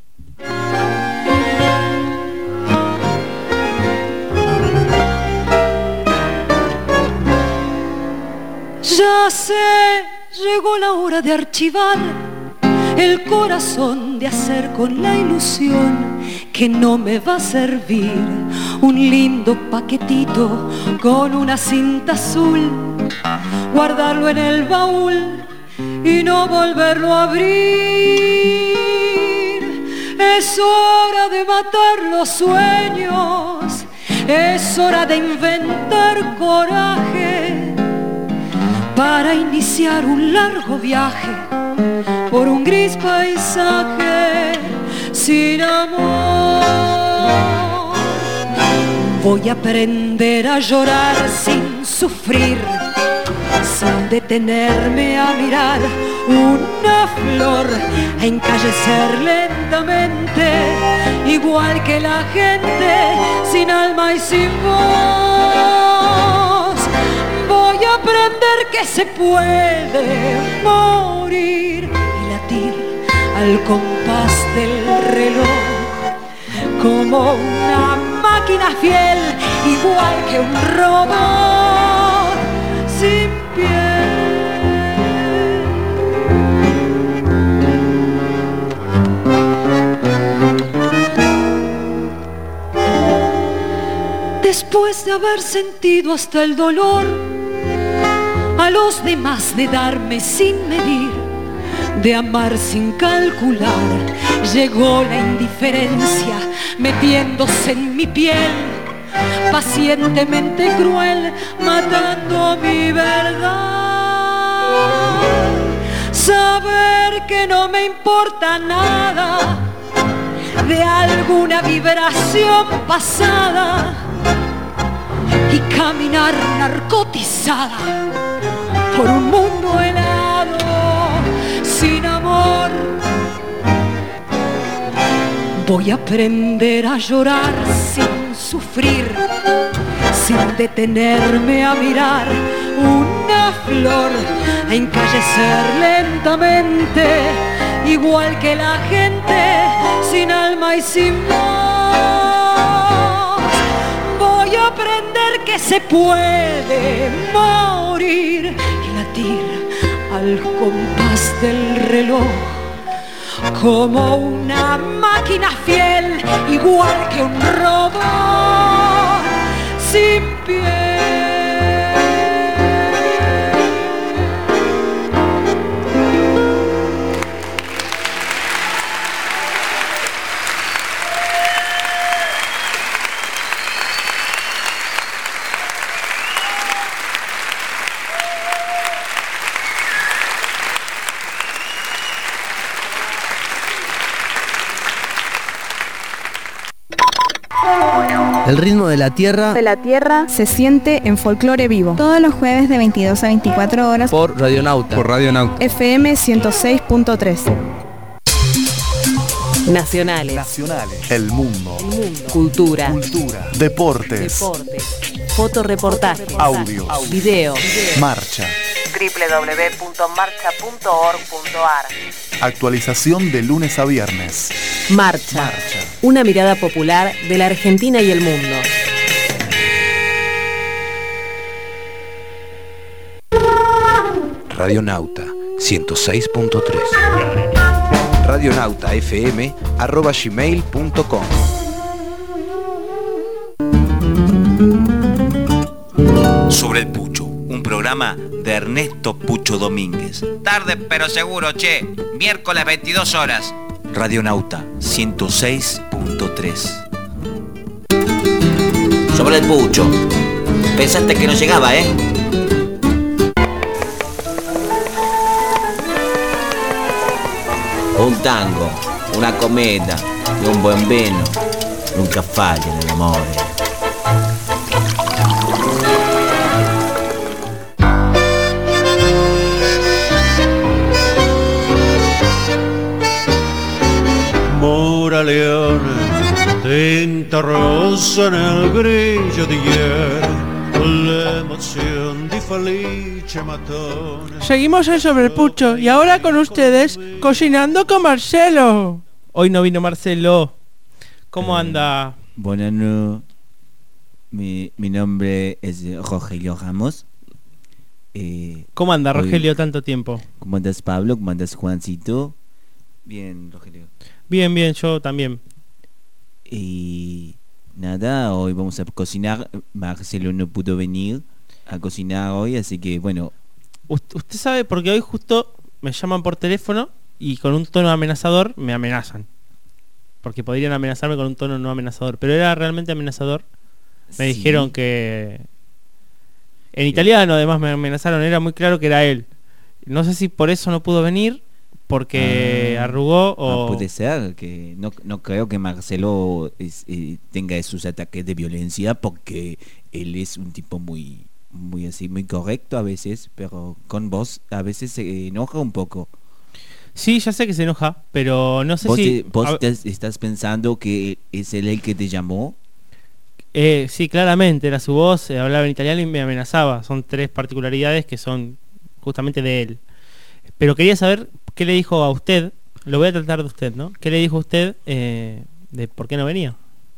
Ya sé, llegó la hora de archivar el corazón, de hacer con la ilusión que no me va a servir un lindo paquetito con una cinta azul, guardarlo en el baúl y no volverlo a abrir. Es hora de matar los sueños, es hora de inventar coraje para iniciar un largo viaje por un gris paisaje sin amor. Voy a aprender a llorar sin sufrir, sin detenerme a mirar una flor, a encallecer lentamente, igual que la gente, sin alma y sin voz. Voy a aprender que se puede morir y latir al compás del reloj, como una máquina fiel, igual que un robot sin piel. Después de haber sentido hasta el dolor, a los demás de darme sin medir, de amar sin calcular, llegó la indiferencia metiéndose en mi piel, pacientemente cruel, matando mi verdad. Saber que no me importa nada de alguna vibración pasada y caminar narcotizada por un mundo helado sin amor. Voy a aprender a llorar sin sufrir, sin detenerme a mirar una flor, a encallecer lentamente, igual que la gente, sin alma y sin voz. Voy a aprender que se puede morir y latir al compás del reloj, como una máquina fiel, igual que un robot sin piel. El ritmo de la tierra de la tierra se siente en Folclore Vivo. Todos los jueves de veintidós a veinticuatro horas por Radionauta. Por Radionauta. F M ciento seis punto tres. Nacionales. Nacionales. El mundo. El mundo. Cultura. Cultura. Deportes. Deportes. Fotoreportajes. Audios. Videos. Marcha. doble u doble u doble u punto marcha punto org punto a r. Actualización de lunes a viernes. Marcha. Marcha. Una mirada popular de la Argentina y el mundo. Radionauta ciento seis punto tres. radionautafm arroba gmail punto com. Sobre el Pucho, un programa de Ernesto Pucho Domínguez. Tarde pero seguro, che. Miércoles veintidós horas. Radionauta ciento seis punto tres. Sobre el Pucho. Pensaste que no llegaba, ¿eh? Un tango, una cometa y un buen vino nunca fallan el amore. Rosita rosa nel grigio di ieri, l'emozione di Felice Matone. Seguimos en Sobre el Pucho y ahora con ustedes Cocinando con Marcelo. Hoy no vino Marcelo. ¿Cómo Eh, anda? Buenas noches. Mi, mi nombre es Rogelio Ramos. Eh, ¿Cómo anda hoy- Rogelio tanto tiempo? ¿Cómo andas, Pablo? ¿Cómo andas, Juancito? Bien, Rogelio. Bien, bien, yo también. Y nada, hoy vamos a cocinar. Marcelo no pudo venir a cocinar hoy, así que bueno. Ust- Usted sabe, porque hoy justo me llaman por teléfono y con un tono amenazador me amenazan. Porque podrían amenazarme con un tono no amenazador, pero era realmente amenazador. Me Sí. dijeron que... En italiano además me amenazaron, era muy claro que era él. No sé si por eso no pudo venir, porque Ah, arrugó ah, o... puede ser que no, no creo que Marcelo es- eh, tenga esos ataques de violencia, porque él es un tipo muy muy así muy correcto a veces, pero con vos a veces se enoja un poco. Sí, ya sé que se enoja, pero no sé ¿Vos, si... te- vos a- estás, estás pensando que es él el que te llamó? Eh, sí, claramente, era su voz, eh, hablaba en italiano y me amenazaba. Son tres particularidades que son justamente de él. Pero quería saber qué le dijo a usted, lo voy a tratar de usted, ¿no? ¿Qué le dijo a usted eh, de por qué no venía?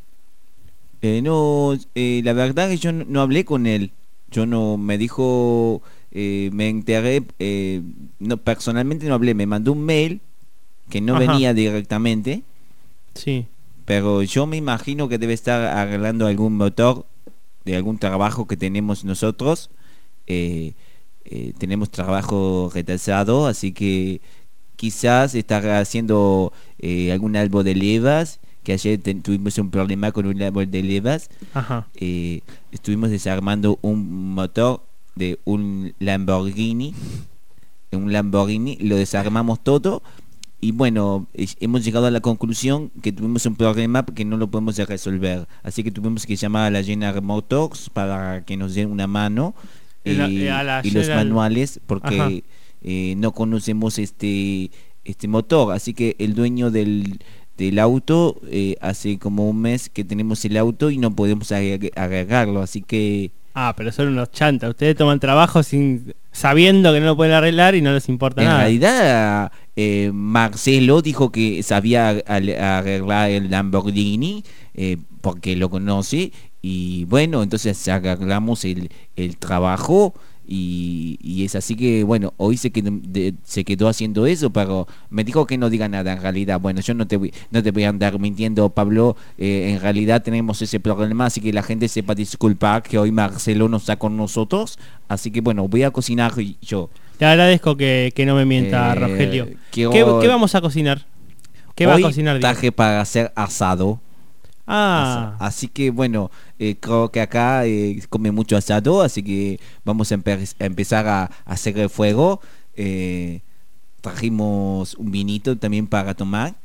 Eh, no, eh, la verdad que yo no, no hablé con él. Yo no, me dijo, eh, me enteré, eh, no, personalmente no hablé, me mandó un mail que no Ajá. venía directamente. Sí. Pero yo me imagino que debe estar arreglando algún motor de algún trabajo que tenemos nosotros. Eh, eh, tenemos trabajo retrasado, así que quizás estará haciendo eh, algún árbol de levas, que ayer ten- tuvimos un problema con un árbol de levas. Ajá. Eh, estuvimos desarmando un motor de un Lamborghini, un Lamborghini, lo desarmamos todo. Y bueno, es- hemos llegado a la conclusión que tuvimos un problema que no lo podemos resolver. Así que tuvimos que llamar a la General Motors para que nos den una mano. Y la- eh, eh, a la y los General- manuales, Ajá. porque eh, no conocemos este este motor. Así que el dueño del, del auto, eh, hace como un mes que tenemos el auto y no podemos agre- agregarlo. Así que... Ah, pero son unos chantas. Ustedes toman trabajo sin sabiendo que no lo pueden arreglar y no les importa En nada. realidad, eh, Marcelo dijo que sabía al- arreglar el Lamborghini, eh, porque lo conoce, y bueno, entonces arreglamos el, el trabajo, y, y es así que, bueno, hoy se quedó, de- se quedó haciendo eso, pero me dijo que no diga nada en realidad. Bueno, yo no te voy, no te voy a andar mintiendo, Pablo, eh, en realidad tenemos ese problema, así que la gente sepa disculpar que hoy Marcelo no está con nosotros, así que bueno, voy a cocinar yo. Te agradezco que, que no me mienta, Eh, Rogelio. quiero- ¿Qué, qué vamos a cocinar? ¿Qué va a Hoy cocinar? Diego? traje para hacer asado. Ah, Asa- Así que bueno, eh, creo que acá eh, come mucho asado, así que vamos a, empe- a empezar a, a hacer el fuego. Eh, trajimos un vinito también para tomar.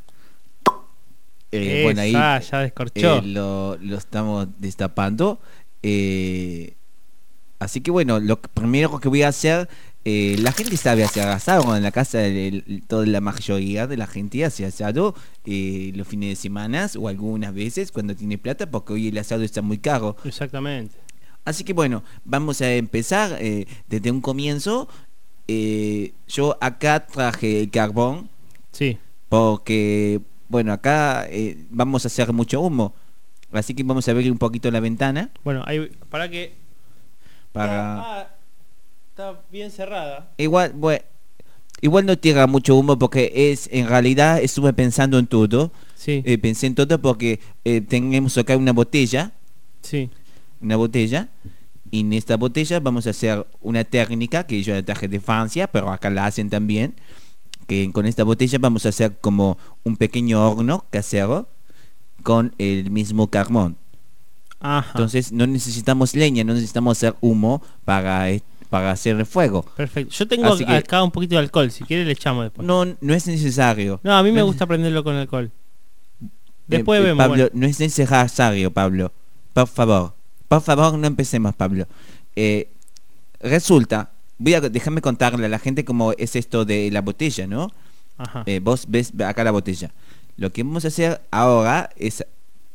Eh, bueno, ahí Esa, ya descorchó. eh, lo, lo estamos destapando. Eh, así que bueno, lo que- primero que voy a hacer, eh, la gente sabe hacer asado en la casa, el- el- toda la mayoría de la gente hace asado eh, los fines de semana o algunas veces cuando tiene plata, porque hoy el asado está muy caro. Exactamente. Así que bueno, vamos a empezar eh, desde un comienzo. Eh, yo acá traje el carbón. Sí. Porque, bueno, acá eh, vamos a hacer mucho humo. Así que vamos a abrir un poquito la ventana. Bueno, ahí, para que... Para... Ah, está bien cerrada. Igual, bueno, igual no tira mucho humo porque es, en realidad estuve pensando en todo. Sí. Eh, pensé en todo porque eh, tenemos acá una botella. Sí. Una botella. Y en esta botella vamos a hacer una técnica que yo la traje de Francia, pero acá la hacen también. Que con esta botella vamos a hacer como un pequeño horno casero con el mismo carbón. Ajá. Entonces no necesitamos leña, no necesitamos hacer humo para, eh, para hacer el fuego. Perfecto. Yo tengo Así que- acá un poquito de alcohol. Si quiere le echamos después. No, no es necesario. No, a mí me No es- gusta prenderlo con alcohol. Eh, Después eh, vemos. Pablo, bueno. no es necesario, Pablo. Por favor. Por favor, no empecemos, Pablo. Eh, resulta, voy a déjame contarle a la gente cómo es esto de la botella, ¿no? Ajá. Eh, vos ves acá la botella. Lo que vamos a hacer ahora es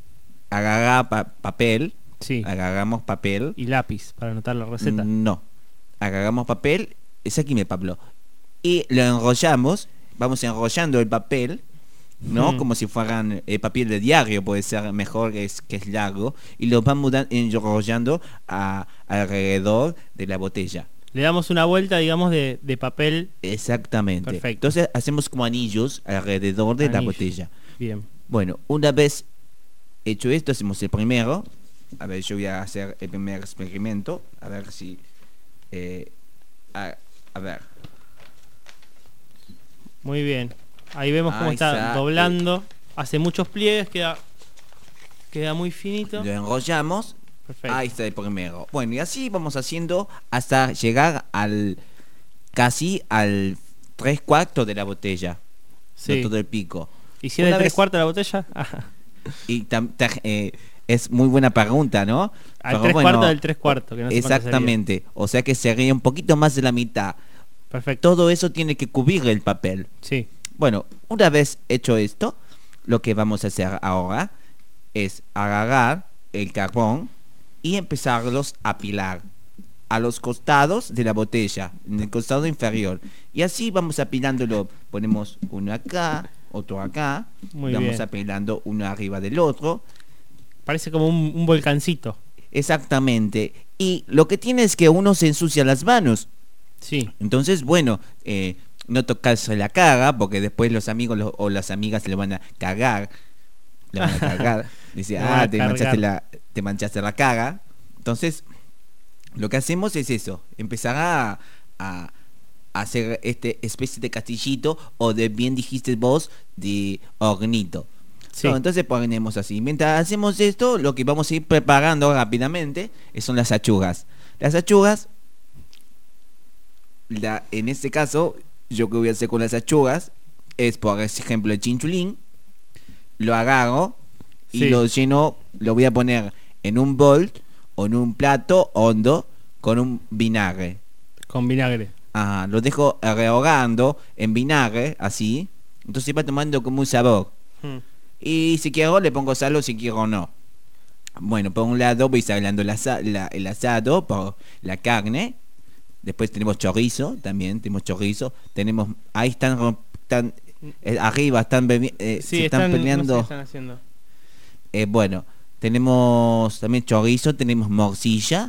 agarrar pa- papel, Sí. agarramos papel. Y lápiz para anotar la receta. No, agarramos papel, es aquí me Pablo, y lo enrollamos, vamos enrollando el papel, ¿no? Mm. Como si fueran eh, papel de diario, puede ser mejor que es, que es largo, y lo vamos dan- enrollando a- alrededor de la botella. Le damos una vuelta, digamos, de, de papel. Exactamente. Perfecto. Entonces hacemos como anillos alrededor de la Anillo. botella. Bien. Bueno, una vez hecho esto, hacemos el primero. A ver, yo voy a hacer el primer experimento. A ver si... eh, a, a ver. Muy bien. Ahí vemos cómo Ahí está, está. doblando. Hace muchos pliegues, queda, queda muy finito. Lo enrollamos. Perfecto. Ahí está el primero. Bueno, y así vamos haciendo hasta llegar al... casi al tres cuartos de la botella. Sí. No todo el pico. ¿Y si es de Una tres vez- cuartos la botella? Ah, Y tam- ta- eh, es muy buena pregunta, ¿no? Al Pero tres bueno, cuartos del tres cuartos. Que no sé cuánto exactamente. O sea que sería un poquito más de la mitad. Perfecto. Todo eso tiene que cubrir el papel. Sí. Bueno, una vez hecho esto, lo que vamos a hacer ahora es agarrar el carbón y empezarlos a apilar a los costados de la botella, en el costado inferior. Y así vamos apilándolo. Ponemos uno acá, otro acá. Muy vamos bien. apilando uno arriba del otro. Parece como un, un volcancito. Exactamente. Y lo que tiene es que uno se ensucia las manos. Sí. Entonces, bueno, eh, no tocarse la cara, porque después los amigos lo- o las amigas le van a cagar. Le van a cagar. Dice, Le van a ah, te manchaste, cargar. la, te manchaste la cara. Entonces, lo que hacemos es eso. Empezar a, a hacer este especie de castillito, o de, bien dijiste vos, de hornito. Sí. No, entonces ponemos así. Mientras hacemos esto, lo que vamos a ir preparando rápidamente son las achugas. Las achugas, la, en este caso, yo que voy a hacer con las achugas es, por ejemplo, el chinchulín. Lo agarro y Sí. lo lleno, lo voy a poner en un bol o en un plato hondo con un vinagre. Con vinagre. Ajá, lo dejo rehogando en vinagre, así. Entonces va tomando como un sabor. Hmm. Y si quiero le pongo sal, o si quiero no. Bueno, por un lado voy salando el, asa- la- el asado, por la carne. Después tenemos chorizo, también tenemos chorizo. Tenemos, ahí están, rom- están eh, arriba están, bebi- eh, Sí, se están, están, no sé peleando. qué están haciendo. Eh, bueno, tenemos también chorizo, tenemos morcilla.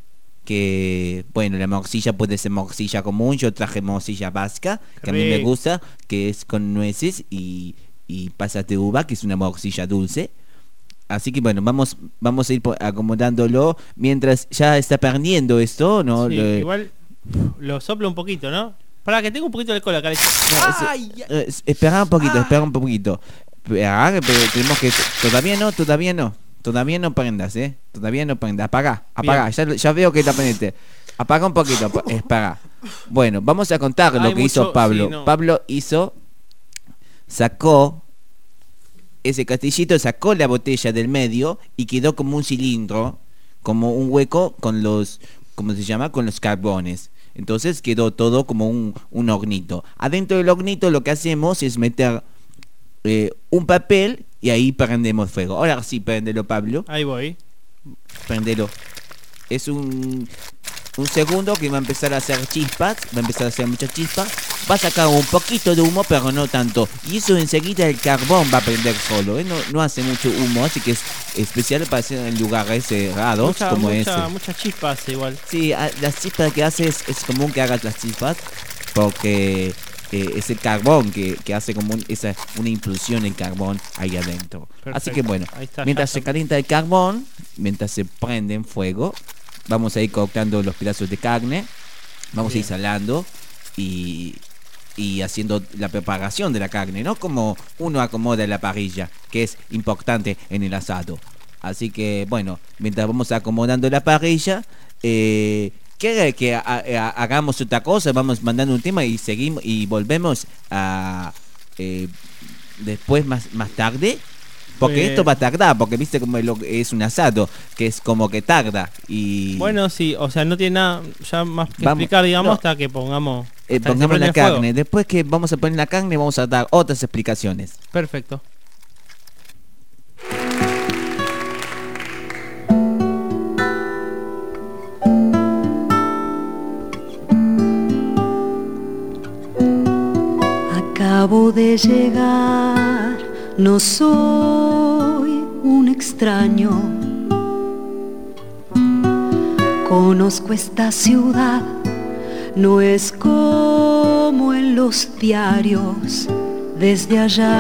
Que, bueno, la morcilla puede ser morcilla común. Yo traje morcilla vasca, que a mí me Rico. gusta, que es con nueces y, y pasas de uva, que es una morcilla dulce. Así que bueno, vamos vamos a ir po- acomodándolo mientras ya está perdiendo esto, ¿no? Sí, Lo- igual lo soplo un poquito, ¿no? Para que tenga un poquito de alcohol acá. no, es- eh, es- espera un poquito, espera un poquito. Espera, que pe- tenemos que... Todavía no, todavía no. Todavía no prendas, ¿eh? Todavía no prendas. Apaga, apaga. Ya, ya veo que está pendiente. Apaga un poquito. apa- Espera. Bueno, vamos a contar lo Hay que hizo mucho- Pablo. sí, no. Pablo hizo... Sacó ese castillito, sacó la botella del medio y quedó como un cilindro, como un hueco con los... ¿Cómo se llama? Con los carbones. Entonces quedó todo como un, un hornito. Adentro del hornito lo que hacemos es meter eh, un papel y ahí prendemos fuego. Ahora sí, prendelo, Pablo. Ahí voy. Prendelo. Es un, un segundo que va a empezar a hacer chispas. Va a empezar a hacer muchas chispas. Va a sacar un poquito de humo, pero no tanto. Y eso enseguida el carbón va a prender solo. ¿eh? No, no hace mucho humo, así que es especial para hacer en lugares cerrados Mucha, como mucha, ese. muchas chispas igual. Sí, a- las chispas que hace es, es común que hagas las chispas porque eh, es el carbón que, que hace como un- esa, una impulsión en carbón ahí adentro. Así Perfecto. que bueno, Ahí está, mientras ya se está. calienta el carbón, mientras se prende en fuego, vamos a ir cortando los pedazos de carne, vamos a ir salando y, y haciendo la preparación de la carne, ¿no? Como uno acomoda la parrilla, que es importante en el asado. Así que bueno, mientras vamos acomodando la parrilla, eh, ¿quiere que ha- ha- hagamos otra cosa? Vamos mandando un tema y seguimos y volvemos a eh, después más, más tarde. Porque Eh. esto va a tardar, porque viste como lo- es un asado, que es como que tarda. Y Bueno, sí, o sea, no tiene nada ya más que Vamos- explicar, digamos, no. hasta que pongamos. eh, hasta que se pongamos la prende el fuego. carne. Después que vamos a poner la carne, vamos a dar otras explicaciones. Perfecto. Acabo de llegar, no soy un extraño. Conozco esta ciudad, no es como en los diarios desde allá.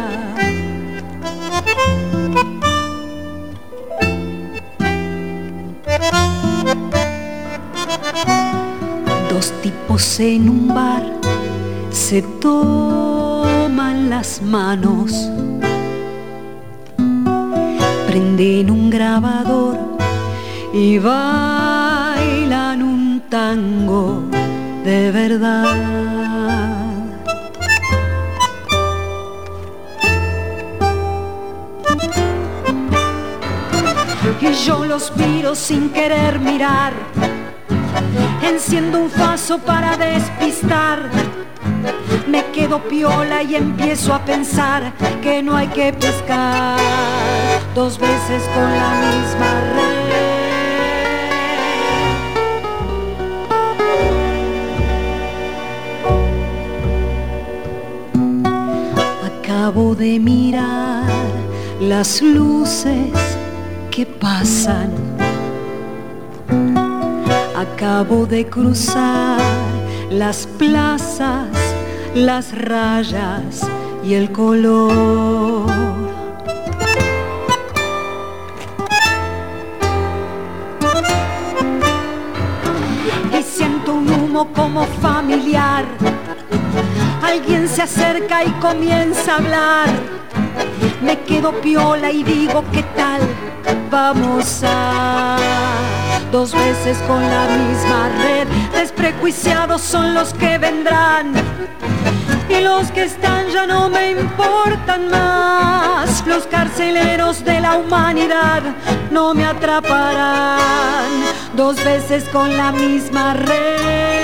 Dos tipos en un bar se toman las manos, prenden un grabador y bailan un tango de verdad. Y yo los miro sin querer mirar, enciendo un faso para despistar. Me quedo piola y empiezo a pensar que no hay que pescar dos veces con la misma red. Acabo de mirar las luces que pasan. Acabo de cruzar las plazas, las rayas y el color. Y siento un humo como familiar. Alguien se acerca y comienza a hablar. Me quedo piola y digo, ¿qué tal? Vamos a dos veces con la misma red. Desprejuiciados son los que vendrán y los que están ya no me importan más. Los carceleros de la humanidad no me atraparán dos veces con la misma red.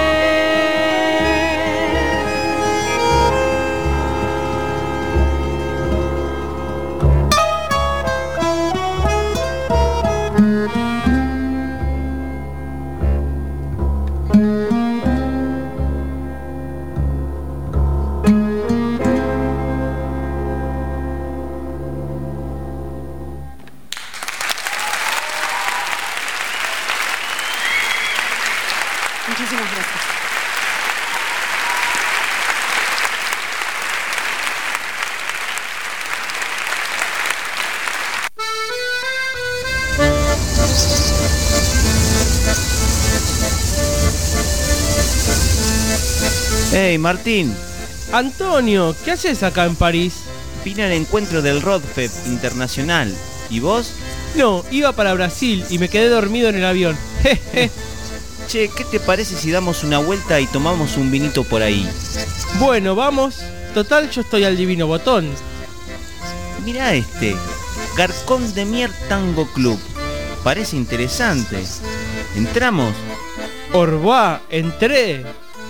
Muchísimas gracias. Hey, Martín. Antonio, ¿qué haces acá en París? Vine al encuentro del Rodfed Internacional. ¿Y vos? No, iba para Brasil y me quedé dormido en el avión. Che, ¿qué te parece si damos una vuelta y tomamos un vinito por ahí? Bueno, vamos. Total, yo estoy al divino botón. Mirá este, Garcón de Mier Tango Club. Parece interesante. ¿Entramos? Orboá, entré.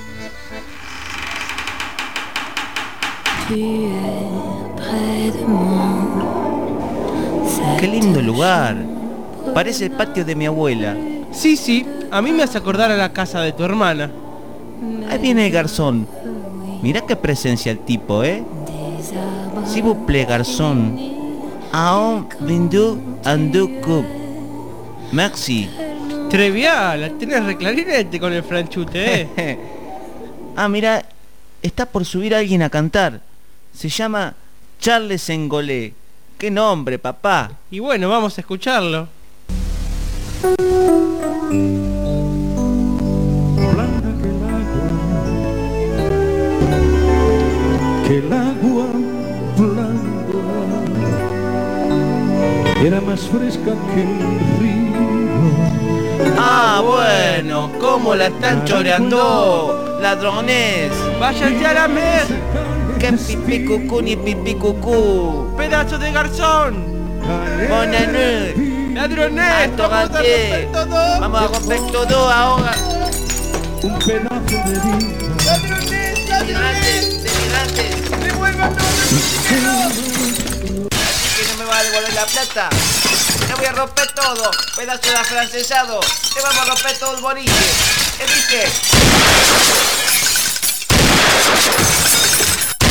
Qué lindo lugar. Parece el patio de mi abuela. Sí, sí, a mí me hace acordar a la casa de tu hermana. Ahí viene el garzón. Mirá qué presencia el tipo, ¿eh? S'il vous plaît, garzón. Aon vindu andu cup. Merci. Trevial, la tenés reclarinete con el franchute, ¿eh? Ah, mira, está por subir alguien a cantar. Se llama Charles Engolé. ¡Qué nombre, papá! Y bueno, vamos a escucharlo. Que el agua blanca era más fresca que el río. Ah, bueno, ¿cómo la están choreando? Ladrones. ¡Váyanse a la mer! ¡Qué pipí cucú ni pipí cucú! ¡Pedazo de garzón! ¡Bonané! ¡Ladrones! ¡Vamos a romper todo! ¡Vamos a romper todo ahora! Un pedazo de vida. ¡Ladrones! ¡Ladrones! ¡Delirantes! ¡Devuelvan todo! Así que no me va a devolver la plata. Te voy a romper todo, pedazo de afrancesado. Te vamos a romper todo el boliche. ¿Qué dices?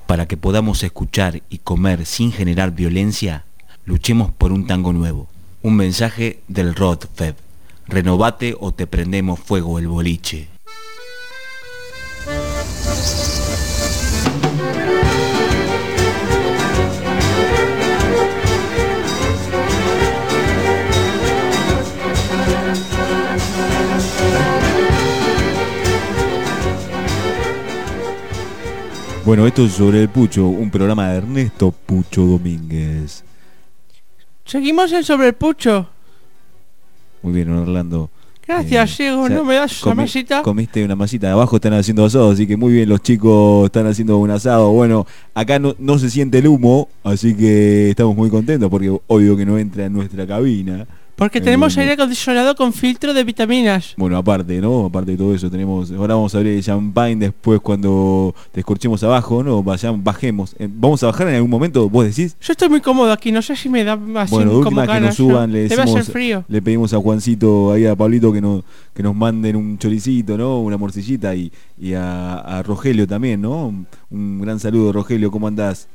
Para que podamos escuchar y comer sin generar violencia, luchemos por un tango nuevo. Un mensaje del Rodfeb. Renovate o te prendemos fuego el boliche. Bueno, esto es Sobre el Pucho, un programa de Ernesto Pucho Domínguez. Seguimos en Sobre el Pucho. Muy bien, Orlando. Gracias, Eh, Diego. o sea, ¿No me das una comi- masita? Comiste una masita. Abajo están haciendo asado, así que muy bien, los chicos están haciendo un asado. Bueno, acá no, no se siente el humo, así que estamos muy contentos porque obvio que no entra en nuestra cabina. Porque El tenemos humo. aire acondicionado con filtro de vitaminas. Bueno, aparte, ¿no? Aparte de todo eso, tenemos. Ahora vamos a abrir el champagne después cuando descorchemos abajo, ¿no? Vayamos, bajemos. Eh, ¿Vamos a bajar en algún momento? ¿Vos decís? Yo estoy muy cómodo aquí, no sé si me da así Bueno, de como última que ganas. nos suban, ¿no? le Debe decimos, hacer frío. le pedimos a Juancito, ahí a Pablito que nos, que nos manden un choricito, ¿no? Una morcillita y, y a, a Rogelio también, ¿no? Un, un gran saludo, Rogelio, ¿cómo andás?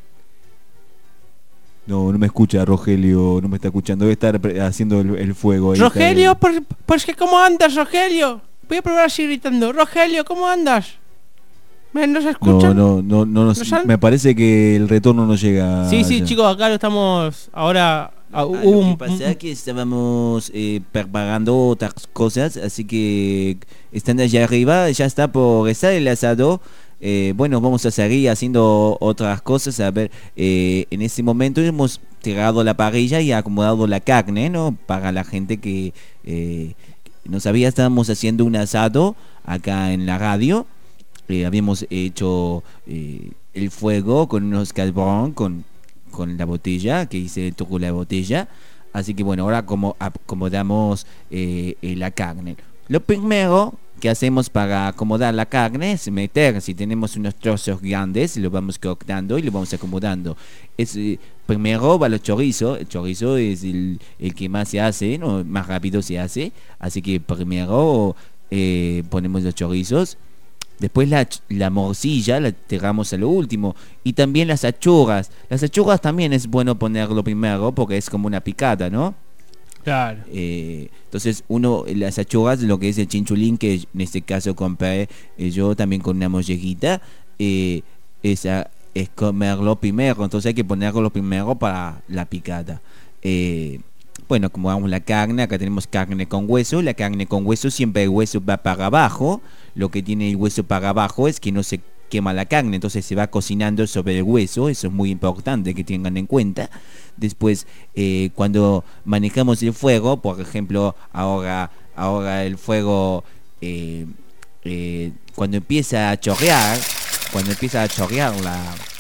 No, no me escucha Rogelio, no me está escuchando, debe estar pre- haciendo el, el fuego ahí. Rogelio, está pues, pues que ¿cómo andas, Rogelio? Voy a probar así gritando. Rogelio, ¿cómo andas? ¿Me nos el- escuchan? No, no, no, no nos- ¿Nos han- me parece que el retorno no llega. Sí, sí, allá. chicos, acá lo estamos. Ahora ah, Ah, hubo lo un. que pasa es que estábamos eh, preparando otras cosas, así que están allá arriba, ya está por estar el asado. Eh, bueno, vamos a seguir haciendo otras cosas. A ver, eh, en este momento hemos tirado la parrilla y acomodado la carne, ¿no? Para la gente que eh, no sabía, estábamos haciendo un asado acá en la radio. Eh, habíamos hecho eh, el fuego con unos carbón, con, con la botella, que hice tocó la botella. Así que bueno, ahora como acomodamos eh, eh, la carne. Lo primero que hacemos para acomodar la carne es meter, si tenemos unos trozos grandes, lo vamos cortando y lo vamos acomodando. Es, eh, primero va el chorizo, el chorizo es el, el que más se hace, ¿no? Más rápido se hace, así que primero eh, ponemos los chorizos. Después la, ch- la morcilla la tiramos a lo último. Y también las achuras. Las achuras también es bueno ponerlo primero porque es como una picada, ¿no? Claro. Eh, entonces uno, las achuras, lo que es el chinchulín, que en este caso compré eh, yo también con una mollejita, eh, esa es comerlo primero. Entonces hay que ponerlo primero para la picada. Eh, bueno, como vamos la carne, acá tenemos carne con hueso. La carne con hueso siempre el hueso va para abajo. Lo que tiene el hueso para abajo es que no se quema la carne, entonces se va cocinando sobre el hueso. Eso es muy importante que tengan en cuenta. Después, eh, cuando manejamos el fuego, por ejemplo, ahora, ahora el fuego, eh, eh, cuando empieza a chorrear, cuando empieza a chorrear la,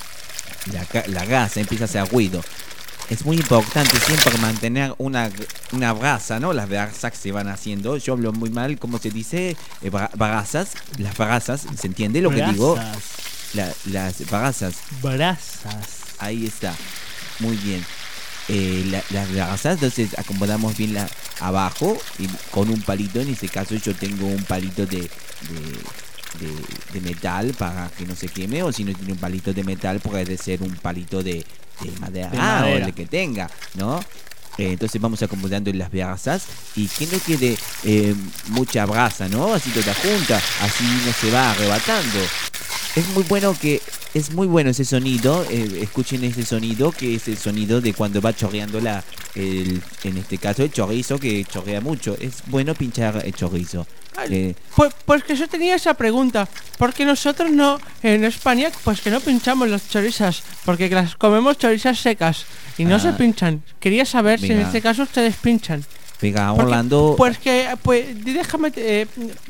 la, ca- la gasa, empieza a hacer ruido. Es muy importante siempre mantener una, una brasa, ¿no? Las brasas que se van haciendo. Yo hablo muy mal, ¿cómo se dice? Eh, bra- brasas, las brasas, ¿se entiende lo que digo? Brasas. La- las brasas. Brasas. Ahí está. Muy bien. Eh, la- las brasas, entonces acomodamos bien la abajo y con un palito. En este caso yo tengo un palito de, de, de- de metal para que no se queme, o si no tiene un palito de metal puede ser un palito de, de madera, De ah, madera. o el que tenga, ¿no? Eh, entonces vamos acomodando las brasas y que no quede eh, mucha brasa, ¿no? Así toda junta, así no se va arrebatando. Es muy bueno que es muy bueno ese sonido, eh, escuchen ese sonido, que es el sonido de cuando va chorreando la, el, en este caso el chorizo, que chorrea mucho. Es bueno pinchar el chorizo. Eh, Pues, pues que yo tenía esa pregunta, porque nosotros no, en España, pues que no pinchamos las chorizas, porque las comemos chorizas secas y no Ah. se pinchan. Quería saber si en Venga. este caso ustedes pinchan. venga, Porque- Orlando. Pues que, pues déjame, eh,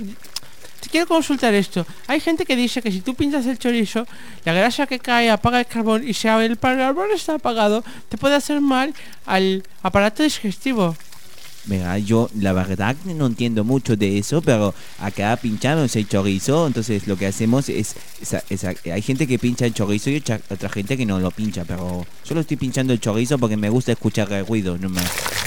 te quiero consultar esto. Hay gente que dice que si tú pinchas el chorizo, la grasa que cae apaga el carbón y si el carbón está apagado, te puede hacer mal al aparato digestivo. Mira, yo la verdad no entiendo mucho de eso, pero acá pinchamos el chorizo, entonces lo que hacemos es, esa- esa- hay gente que pincha el chorizo y otra, otra gente que no lo pincha, pero yo lo estoy pinchando el chorizo porque me gusta escuchar el ruido, no me,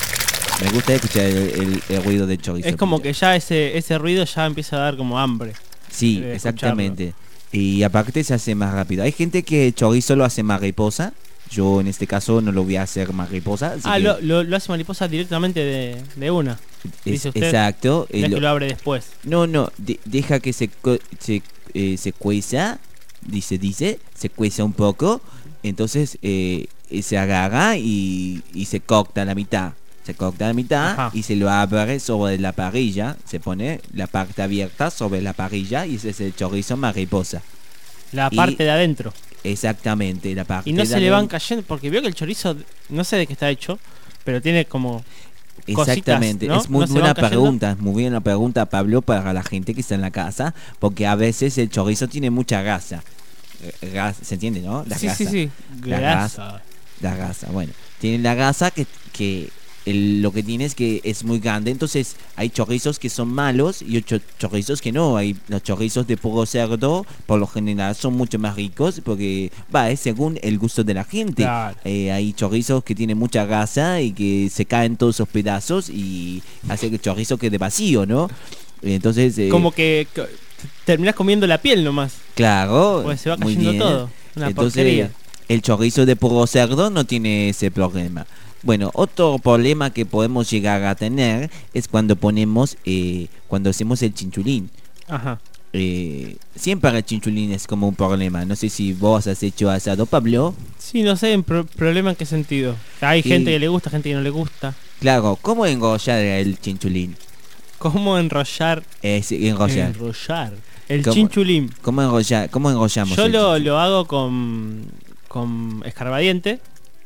me gusta escuchar el, el- el ruido del chorizo. Es como que ya ese ese ruido ya empieza a dar como hambre. Sí, de exactamente. Y aparte se hace más rápido. Hay gente que chorizo lo hace mariposa. Yo en este caso no lo voy a hacer mariposa. así Ah, que lo, lo, lo hace mariposa directamente de, de una. es- Dice usted. exacto. No es eh, que lo- lo abre después. No, no, de- deja que se, co- se, eh, se cueza, dice, dice, se cueza un poco, entonces eh, eh, se agarra y, y se corta a la mitad. Se corta a la mitad Ajá. y se lo abre sobre la parrilla, se pone la parte abierta sobre la parrilla y ese es el chorizo mariposa. La Y- parte de adentro. Exactamente, la parte Y no de se le van adentro. cayendo, porque veo que el chorizo, no sé de qué está hecho, pero tiene como Exactamente, cositas, ¿no? es muy ¿No se buena van cayendo? pregunta, es muy buena pregunta, Pablo, para la gente que está en la casa, porque a veces el chorizo tiene mucha grasa. Eh, gas- ¿Se entiende, no? La Sí, grasa. sí, sí. La Grasa. grasa. La grasa, bueno. Tiene la grasa que, que el- lo que tiene es que es muy grande, entonces hay chorizos que son malos y otros chorizos que no. Hay los chorizos de puro cerdo, por lo general son mucho más ricos porque va, es según el gusto de la gente. Claro. Eh, hay chorizos que tienen mucha grasa y que se caen todos esos pedazos y hace que el chorizo quede vacío, ¿no? Entonces, eh, Como que, que terminás comiendo la piel nomás. claro, Pues se va muy cayendo bien. todo. Una Entonces, porquería. el chorizo de puro cerdo no tiene ese problema. Bueno, otro problema que podemos llegar a tener es cuando ponemos, eh, cuando hacemos el chinchulín. Ajá. Eh, siempre el chinchulín es como un problema. No sé si vos has hecho asado, Pablo. Sí, no sé, en pro- problema en qué sentido. Hay Sí. gente que le gusta, gente que no le gusta. Claro, ¿cómo enrollar el chinchulín? ¿Cómo enrollar? Es enrollar. Enrollar. El ¿Cómo- chinchulín. ¿Cómo, enrollar, cómo enrollamos? Yo el lo, chinchulín? lo hago con, con escarbadiente.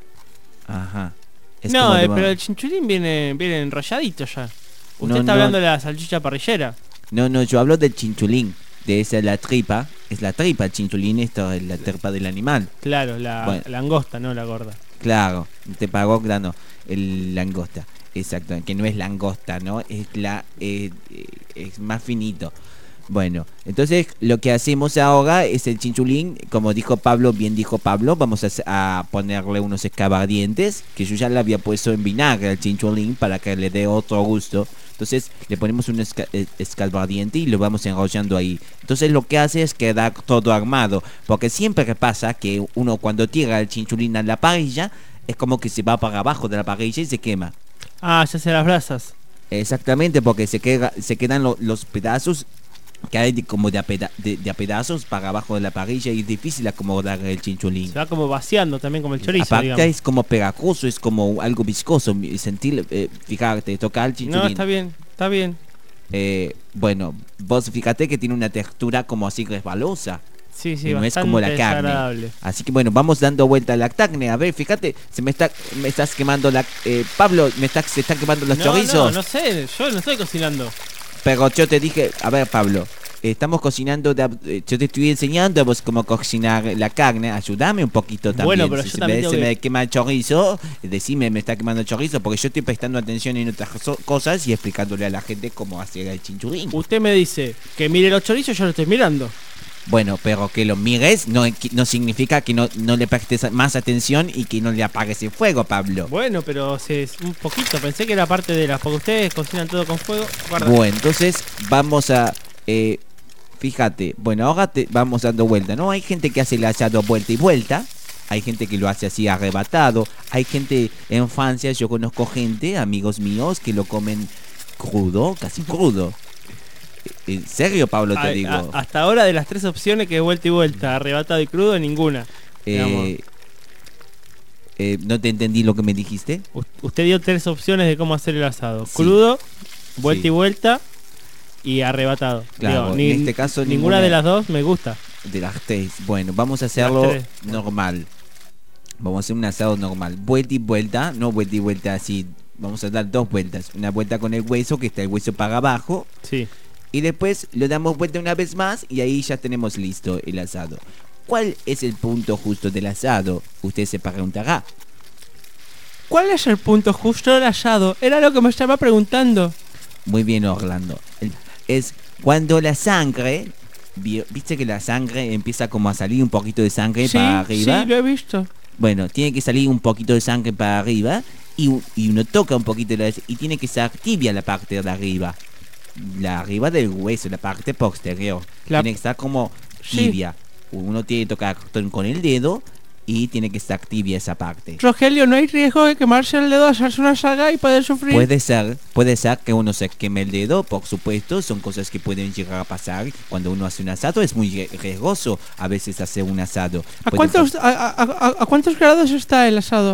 Ajá. Es No, como eh, lo- pero el chinchulín viene, viene enrolladito ya. Usted No, está no. hablando de la salchicha parrillera. No, no, yo hablo del chinchulín. De esa la tripa. Es la tripa, el chinchulín, esto es la tripa del animal. Claro, la Bueno. langosta, no la gorda. Claro, te pagó, no, el langosta. Exacto, que no es langosta, ¿no? Es la eh, eh, es más finito. Bueno, entonces lo que hacemos ahora es el chinchulín, como dijo Pablo, bien dijo Pablo, vamos a, hacer- a ponerle unos escabardientes, que yo ya le había puesto en vinagre al chinchulín para que le dé otro gusto. Entonces le ponemos un esca- eh, escabardiente y lo vamos enrollando ahí. Entonces lo que hace es quedar todo armado, porque siempre que pasa que uno cuando tira el chinchulín a la parrilla, es como que se va para abajo de la parrilla y se quema. Ah, ya se las brasas. Exactamente, porque se, queda, se quedan lo- los pedazos que hay de- como de a, peda- de- de a pedazos para abajo de la parrilla y es difícil acomodar el chinchulín. Se va como vaciando también como el chorizo, Aparte digamos. es como pegajoso, es como algo viscoso, mi- sentir, eh, fíjate, tocar el chinchulín. No, está bien, está bien. Eh, bueno, vos fíjate que tiene una textura como así resbalosa. Sí, sí, Y no es bastante como la carne. desagradable. Así que bueno, vamos dando vuelta a la carne. A ver, fíjate, se me está, me estás quemando la, eh, Pablo, me está, se están quemando los No, chorizos. no, no sé, yo no estoy cocinando. Pero yo te dije, a ver, Pablo, estamos cocinando, de- eh, yo te estoy enseñando a vos cómo cocinar la carne. Ayúdame un poquito también. Bueno, pero si yo se, también me, tengo se que- me quema el chorizo, decime, me está quemando el chorizo, porque yo estoy prestando atención en otras so- cosas y explicándole a la gente cómo hacer el chinchulín. Usted me dice que mire los chorizos, yo lo estoy mirando. Bueno, pero que lo mires no, no significa que no, no le prestes más atención y que no le apagues el fuego, Pablo. Bueno, pero se, un poquito, pensé que era parte de las, porque ustedes cocinan todo con fuego. Guarda. Bueno, entonces vamos a... eh, fíjate, bueno, ahora te vamos dando vuelta, ¿no? Hay gente que hace el asado vuelta y vuelta. Hay gente que lo hace así arrebatado. Hay gente en Francia, yo conozco gente, amigos míos, que lo comen crudo, casi crudo. En serio, Pablo, te Ay, digo. a- hasta ahora de las tres opciones que vuelta y vuelta, arrebatado y crudo, ninguna. digamos. Eh, eh, no te entendí lo que me dijiste. U- Usted dio tres opciones de cómo hacer el asado. Sí. Crudo, vuelta Sí. y vuelta y arrebatado. Claro, Digo, en este caso ninguna, ninguna- de las dos me gusta. De las tres. Bueno, vamos a hacerlo tres. normal. Vamos a hacer un asado normal. Vuelta y vuelta, no vuelta y vuelta así. Vamos a dar dos vueltas. Una vuelta con el hueso, que está el hueso para abajo. Sí. Y después lo damos vuelta una vez más y ahí ya tenemos listo el asado. ¿Cuál es el punto justo del asado? Usted se preguntará. ¿Cuál es el punto justo del asado? Era lo que me estaba preguntando. Muy bien, Orlando. El- es cuando la sangre, vi- viste que la sangre empieza como a salir un poquito de sangre Sí, para arriba. sí, lo he visto. Bueno, tiene que salir un poquito de sangre para arriba y, u- y uno toca un poquito la, y tiene que estar tibia la parte de arriba. La arriba del hueso, la parte posterior. La- Tiene que estar como tibia. Uno tiene que tocar con el dedo y tiene que estar tibia esa parte. Rogelio, ¿no hay riesgo de quemarse el dedo, hacerse una saga y poder sufrir? Puede ser, puede ser que uno se queme el dedo, por supuesto, son cosas que pueden llegar a pasar. Cuando uno hace un asado es muy riesgoso a veces hacer un asado. ¿A Puede cuántos, a, a- a- a cuántos grados está el asado?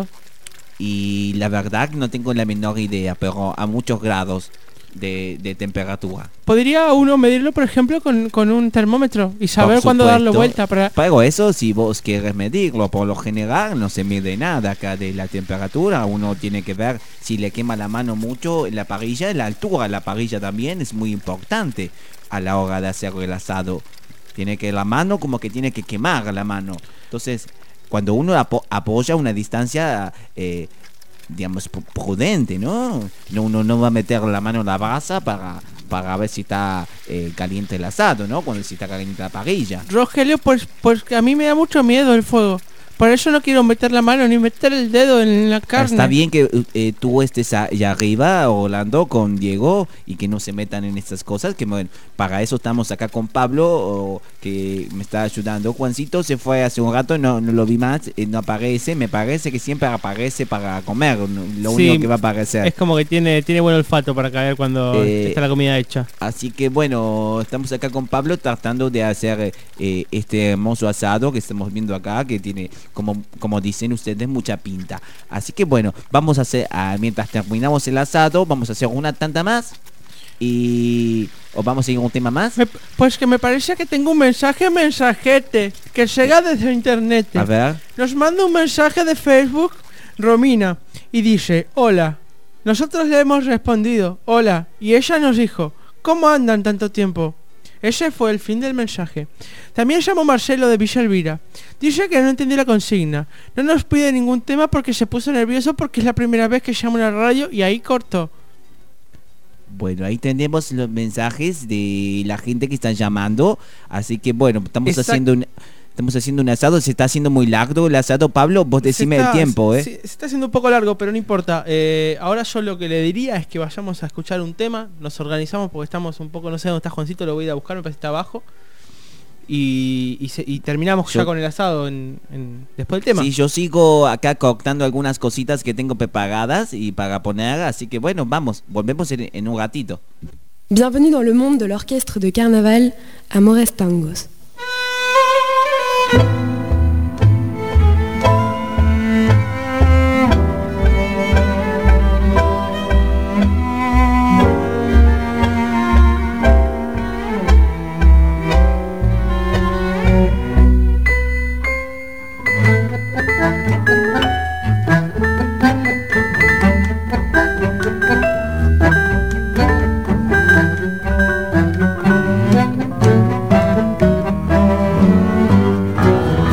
Y la verdad no tengo la menor idea, pero a muchos grados de, de temperatura. ¿Podría uno medirlo, por ejemplo, con, con un termómetro y saber Por cuándo darle supuesto. vuelta? Para... Pero eso, si vos quieres medirlo, por lo general no se mide nada acá de la temperatura. Uno tiene que ver si le quema la mano mucho la parrilla, la altura de la parrilla también es muy importante a la hora de hacer el asado. Tiene que la mano como que tiene que quemar la mano. Entonces, cuando uno apo- apoya una distancia, eh, digamos, pu- prudente, ¿no? No, uno no va a meter la mano en la brasa para, para ver si está eh, caliente el asado, ¿no? Cuando si está caliente la parrilla. Rogelio, pues, pues a mí me da mucho miedo el fuego. Por eso no quiero meter la mano ni meter el dedo en la carne. Está bien que eh, tú estés allá arriba, Orlando, con Diego, y que no se metan en estas cosas, que bueno, para eso estamos acá con Pablo, o, que me está ayudando. Juancito se fue hace un rato, no, no lo vi más, eh, no aparece, me parece que siempre aparece para comer, no- lo Sí, único que va a aparecer. Es como que tiene, tiene buen olfato para caer cuando Eh, está la comida hecha. Así que bueno, estamos acá con Pablo tratando de hacer eh, este hermoso asado que estamos viendo acá, que tiene, como, como dicen ustedes, mucha pinta. Así que bueno, vamos a hacer, ah, mientras terminamos el asado, vamos a hacer una tanda más y... ¿O vamos a ir a un tema más? Pues que me parece que tengo un mensaje mensajete que llega desde internet. A ver. Nos manda un mensaje de Facebook Romina y dice: hola. Nosotros le hemos respondido hola y ella nos dijo: ¿cómo andan tanto tiempo? Ese fue el fin del mensaje. También llamó Marcelo de Villa Elvira. Dice que no entendió la consigna. No nos pide ningún tema porque se puso nervioso porque es la primera vez que llama a la radio y ahí cortó. Bueno, ahí tenemos los mensajes de la gente que está llamando. Así que bueno, estamos Exacto. haciendo un... Estamos haciendo un asado, se está haciendo muy largo el asado, Pablo, vos decime Se está- el tiempo, ¿eh? Se, se está haciendo un poco largo, pero no importa. Eh, ahora yo lo que le diría es que vayamos a escuchar un tema, nos organizamos porque estamos un poco, no sé dónde está Juancito, lo voy a ir a buscar, me parece que está abajo. Y, y, se- y terminamos Yo- ya con el asado en, en- después del tema. Sí, yo sigo acá cortando algunas cositas que tengo preparadas y para poner, así que bueno, vamos, volvemos en, en un ratito. Bienvenue dans le monde de l'orchestre de carnaval Amores Tangos. Thank you.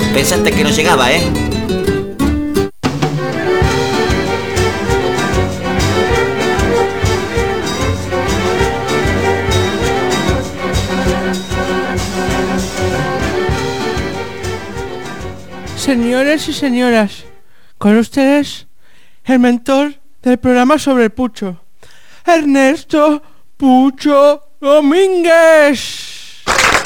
Pensaste que no llegaba, ¿eh? Señores y señoras, con ustedes, el mentor del programa sobre el pucho, Ernesto Pucho Domínguez.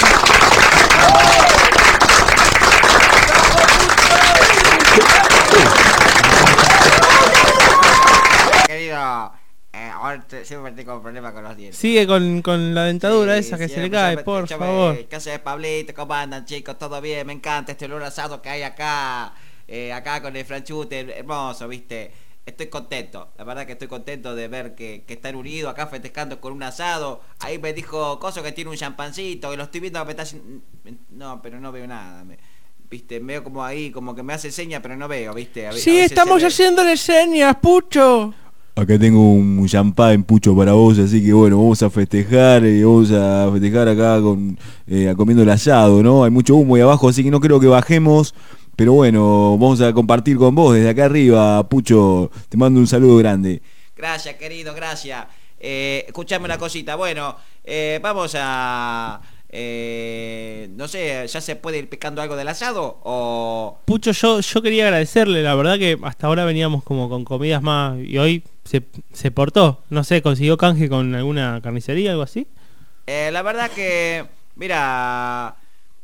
Querido, eh, ahora te- siempre tengo problemas con los dientes. Sigue con, con la dentadura esa que Sí, se le pues, cae, ya- por ya- favor. ¿Qué haces, Pablito? ¿Cómo andan, chicos? ¿Todo bien? Me encanta este olor asado que hay acá. eh, acá con el franchute, hermoso, ¿viste? Estoy contento. La verdad que estoy contento de ver que, que están unidos acá festejando con un asado. Ahí me dijo Coso que tiene un champancito, que lo estoy viendo que me está haciendo... No, pero no veo nada. me- ¿Viste? Veo como ahí, como que me hace señas, pero no veo, ¿viste? A ve- a Sí, veces estamos se ve- haciéndole señas, Pucho. Acá tengo un champán pucho para vos, así que bueno, vamos a festejar, eh, vamos a festejar acá con eh, comiendo el asado, ¿no? Hay mucho humo ahí abajo, así que no creo que bajemos, pero bueno, vamos a compartir con vos desde acá arriba, Pucho, te mando un saludo grande. Gracias, querido, gracias. Eh, escuchame una cosita. Bueno, eh, vamos a... eh, no sé, ¿ya se puede ir picando algo del asado? O... Pucho, yo, yo quería agradecerle, la verdad que hasta ahora veníamos como con comidas más y hoy se, se portó. No sé, consiguió canje con alguna carnicería, algo así. Eh, la verdad que, mira,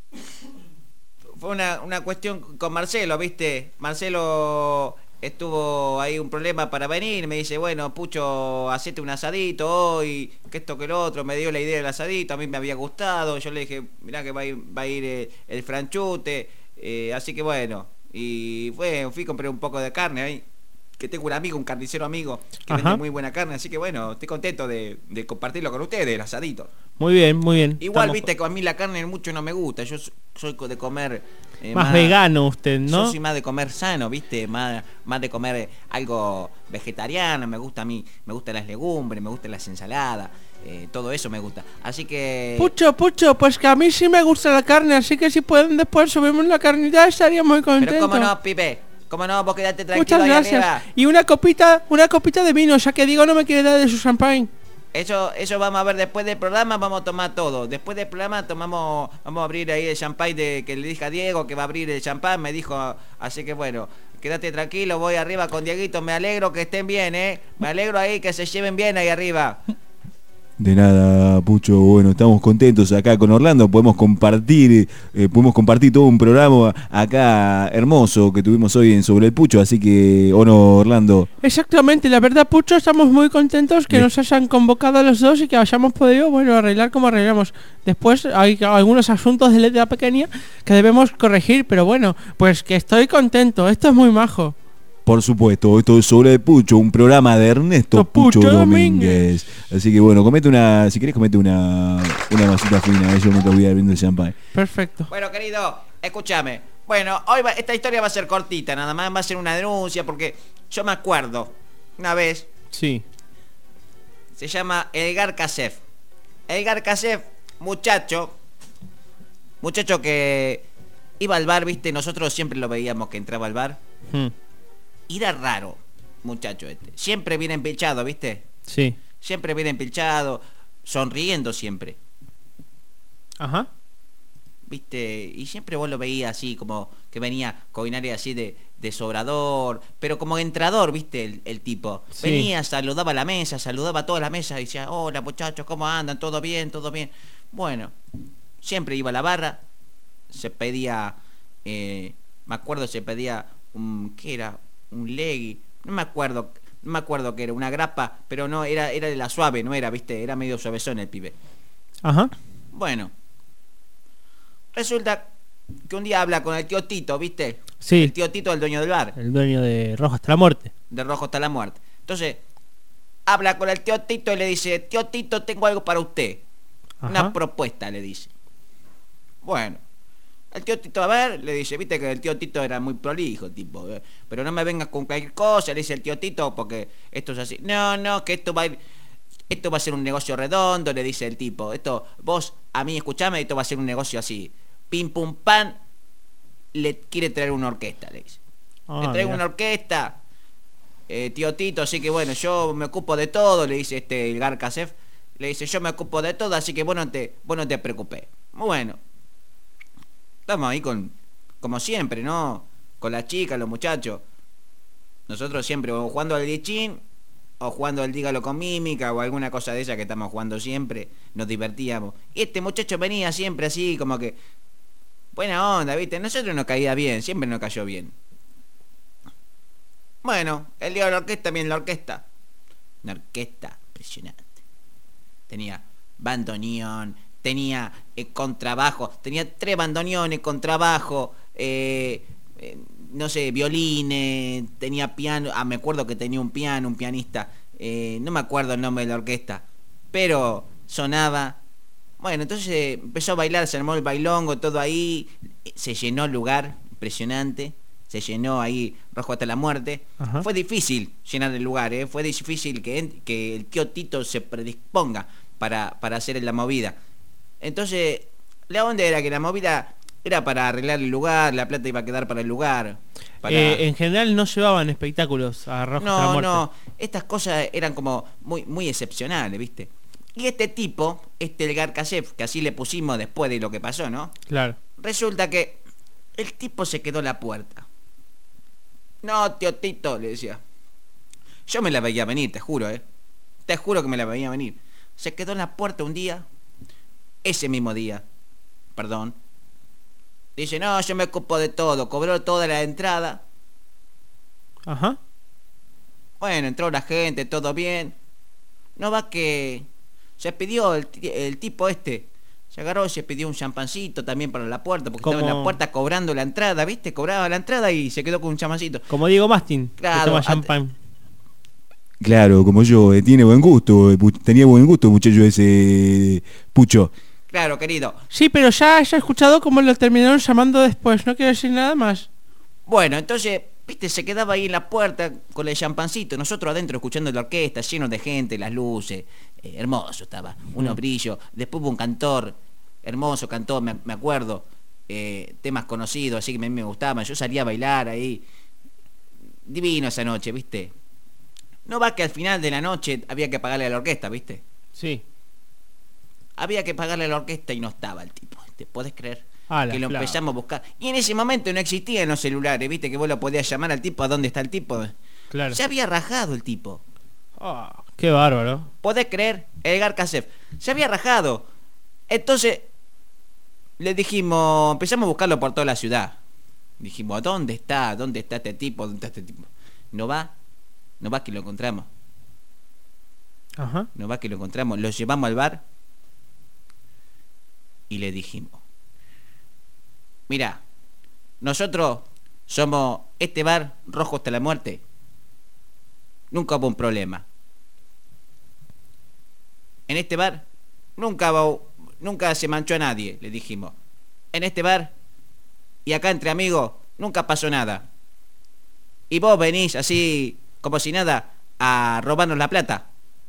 fue una, una cuestión con Marcelo, ¿viste? Marcelo estuvo ahí un problema para venir, me dice, bueno, Pucho, hacete un asadito hoy, que esto que lo otro, me dio la idea del asadito, a mí me había gustado, yo le dije, mirá que va a ir, va a ir eh, el franchute, eh, así que bueno, y fue, fui, compré un poco de carne ahí, que tengo un amigo, un carnicero amigo, que Ajá. vende muy buena carne, así que bueno, estoy contento de, de compartirlo con ustedes, el asadito. Muy bien, muy bien. Igual, Estamos- viste, que a mí la carne mucho no me gusta. Yo so- soy co- de comer... eh, Más vegano usted, ¿no? Yo soy más de comer sano, viste, más, más de comer eh, algo vegetariano. Me gusta a mí, me gustan las legumbres, me gustan las ensaladas. eh, todo eso me gusta. Así que... Pucho, Pucho, pues que a mí sí me gusta la carne, así que si pueden después subimos la carnita estaría muy contento. Pero cómo no, pibe. Cómo no, vos quedate tranquilo Muchas ahí gracias. arriba. Y una copita, una copita de vino, ya que digo no me quiere dar de su champagne. Eso, eso vamos a ver después del programa, vamos a tomar todo. Después del programa tomamos, vamos a abrir ahí el champán de que le dije a Diego que va a abrir el champán, me dijo, así que bueno, quédate tranquilo, voy arriba con Dieguito, me alegro que estén bien, eh. Me alegro ahí que se lleven bien ahí arriba. De nada, Pucho, bueno, estamos contentos acá con Orlando, podemos compartir, eh, podemos compartir todo un programa acá hermoso que tuvimos hoy en Sobre el Pucho, así que, ¿o no, Orlando? Exactamente, la verdad, Pucho, estamos muy contentos que Bien. nos hayan convocado a los dos y que hayamos podido, bueno, arreglar como arreglamos. Después hay algunos asuntos de letra pequeña que debemos corregir, pero bueno, pues que estoy contento, esto es muy majo. Por supuesto, esto es Sobre el Pucho, un programa de Ernesto Pucho, Pucho Domínguez. Así que bueno, comete una, si querés comete una, una masita fina, eh, yo me voy abriendo el champán. Perfecto. Bueno, querido, escúchame. Bueno, hoy va- esta historia va a ser cortita, nada más va a ser una denuncia, porque yo me acuerdo, una vez, Sí. se llama Elgar Kasef. Elgar Kasef, muchacho, muchacho que iba al bar, viste, nosotros siempre lo veíamos que entraba al bar. Hmm. Y era raro, muchacho este. Siempre viene empilchado, viste. Sí. Siempre viene empilchado, sonriendo siempre. Ajá. ¿Viste? Y siempre vos lo veías así, como que venía con un área así de, de sobrador, pero como entrador, ¿viste? El, el tipo. Sí. Venía, saludaba a la mesa, saludaba a toda la mesa y decía, hola muchachos, ¿cómo andan? ¿Todo bien? ¿Todo bien? Bueno, siempre iba a la barra, se pedía, eh, me acuerdo, se pedía un, ¿qué era? Un legui, no me acuerdo, no me acuerdo qué era, una grapa, pero no, era, era de la suave, no era, ¿viste? Era medio suavezón el pibe. Ajá. Bueno, resulta que un día habla con el tío Tito, ¿viste? Sí. El tío Tito, el dueño del bar, El dueño de Rojo hasta la muerte. de Rojo hasta la muerte. Entonces, habla con el tío Tito y le dice, tío Tito, tengo algo para usted. Una Ajá. propuesta, le dice. Bueno, el tío Tito, a ver, le dice, viste que el tío Tito era muy prolijo, tipo, eh, pero no me vengas con cualquier cosa, le dice el tío Tito, porque esto es así. No, no, que esto va a ir... Esto va a ser un negocio redondo, le dice el tipo. Esto, vos, a mí, escuchame, esto va a ser un negocio así. Pim, pum, pan. le quiere traer una orquesta, le dice. Ah, le traigo mirá. una orquesta, eh, tío Tito, así que bueno, yo me ocupo de todo, le dice este el Garcasef. Le dice, yo me ocupo de todo, así que vos no te, vos no te preocupes. Bueno, estamos ahí con, como siempre, ¿no? Con las chicas, los muchachos. Nosotros siempre o jugando al lichín, o jugando al dígalo con mímica, o alguna cosa de esa que estamos jugando siempre. Nos divertíamos. Y este muchacho venía siempre así, como que... Buena onda, ¿viste? A nosotros nos caía bien, siempre nos cayó bien. Bueno, el día de la orquesta, bien la orquesta. Una orquesta impresionante. Tenía bandoneón, tenía eh, contrabajo, tenía tres bandoneones, contrabajo, eh, eh, no sé, violines, tenía piano, ah, me acuerdo que tenía un piano, un pianista, eh, no me acuerdo el nombre de la orquesta, pero sonaba. Bueno, entonces empezó a bailar, se armó el bailongo, todo ahí, se llenó el lugar, impresionante, se llenó ahí Rojo hasta la muerte. Ajá. Fue difícil llenar el lugar, ¿eh? Fue difícil que, que el tío Tito se predisponga para, para hacer la movida. Entonces, la onda era que la movida era para arreglar el lugar, la plata iba a quedar para el lugar. Para... Eh, en general no llevaban espectáculos a Rojo hasta la No, muerte. no, estas cosas eran como muy, muy excepcionales, ¿viste? Y este tipo, este el Garcasef, que así le pusimos después de lo que pasó, ¿no? Claro. Resulta que el tipo se quedó en la puerta. No, tío Tito, le decía. Yo me la veía venir, te juro, ¿eh? Te juro que me la veía venir. Se quedó en la puerta un día, ese mismo día, perdón. Dice, no, yo me ocupo de todo, cobró toda la entrada. Ajá. Bueno, entró la gente, todo bien. No va que... Se pidió el, el tipo este, se agarró y se pidió un champancito también para la puerta, porque Como- estaba en la puerta cobrando la entrada, ¿viste? Cobraba la entrada y se quedó con un champancito. Como Diego Mastin, Claro, que toma ante- champán. Claro, como yo, eh, tiene buen gusto, eh, pu- tenía buen gusto, muchacho ese Pucho. Claro, querido. Sí, pero ya, ya he escuchado cómo lo terminaron llamando después, no quiero decir nada más. Bueno, entonces, viste, se quedaba ahí en la puerta con el champancito, nosotros adentro escuchando la orquesta, lleno de gente, las luces, eh, hermoso estaba, unos Mm. brillos. Después hubo un cantor, hermoso cantor, me, me acuerdo, eh, temas conocidos, así que a mí me gustaban. Yo salía a bailar ahí, divino esa noche, viste. No va que al final de la noche había que pagarle a la orquesta, viste. Sí. Había que pagarle a la orquesta y no estaba el tipo, ¿te podés creer? Ah, la Que lo flava. empezamos a buscar. Y en ese momento no existían los celulares, viste, que vos lo podías llamar al tipo, ¿a dónde está el tipo? Claro. Se había rajado el tipo. Ah, qué bárbaro. ¿Podés creer? Edgar Casef. Se había rajado. Entonces, le dijimos, empezamos a buscarlo por toda la ciudad. Dijimos, ¿dónde está? ¿Dónde está este tipo? ¿Dónde está este tipo? No va, no va que lo encontramos. Ajá. No va que lo encontramos. Lo llevamos al bar y le dijimos, mira, nosotros somos este bar Rojo hasta la muerte. Nunca hubo un problema. En este bar nunca hubo, nunca se manchó a nadie, le dijimos. En este bar y acá entre amigos nunca pasó nada. Y vos venís así como si nada a robarnos la plata.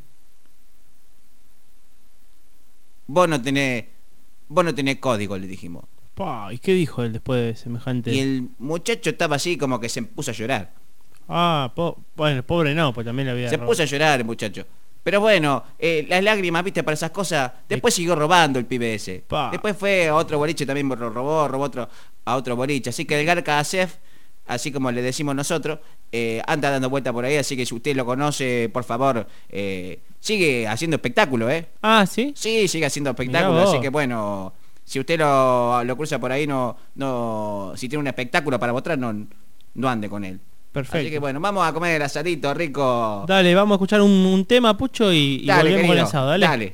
Vos no tenés, vos no tenés código, le dijimos. Pa, ¿y qué dijo él después de semejante? Y el muchacho estaba así como que se puso a llorar. Ah, po- bueno, pobre no, pues también le había Se robado. puso a llorar el muchacho. Pero bueno, eh, las lágrimas, viste, para esas cosas. Después siguió robando el pibe ese. Pa. Después fue a otro boliche, también lo robó, robó otro, a otro boliche. Así que el Garca Asef, así como le decimos nosotros, eh, anda dando vuelta por ahí. Así que si usted lo conoce, por favor, eh, sigue haciendo espectáculo, ¿eh? Ah, ¿sí? Sí, sigue haciendo espectáculo. Mirá vos. Así que bueno, si usted lo, lo cruza por ahí, no, no, si tiene un espectáculo para mostrar, no, no ande con él. Perfecto. Así que bueno, vamos a comer el asadito rico. Dale, vamos a escuchar un, un tema, Pucho, y, y Dale, volvemos con el querido, asado. Dale. dale.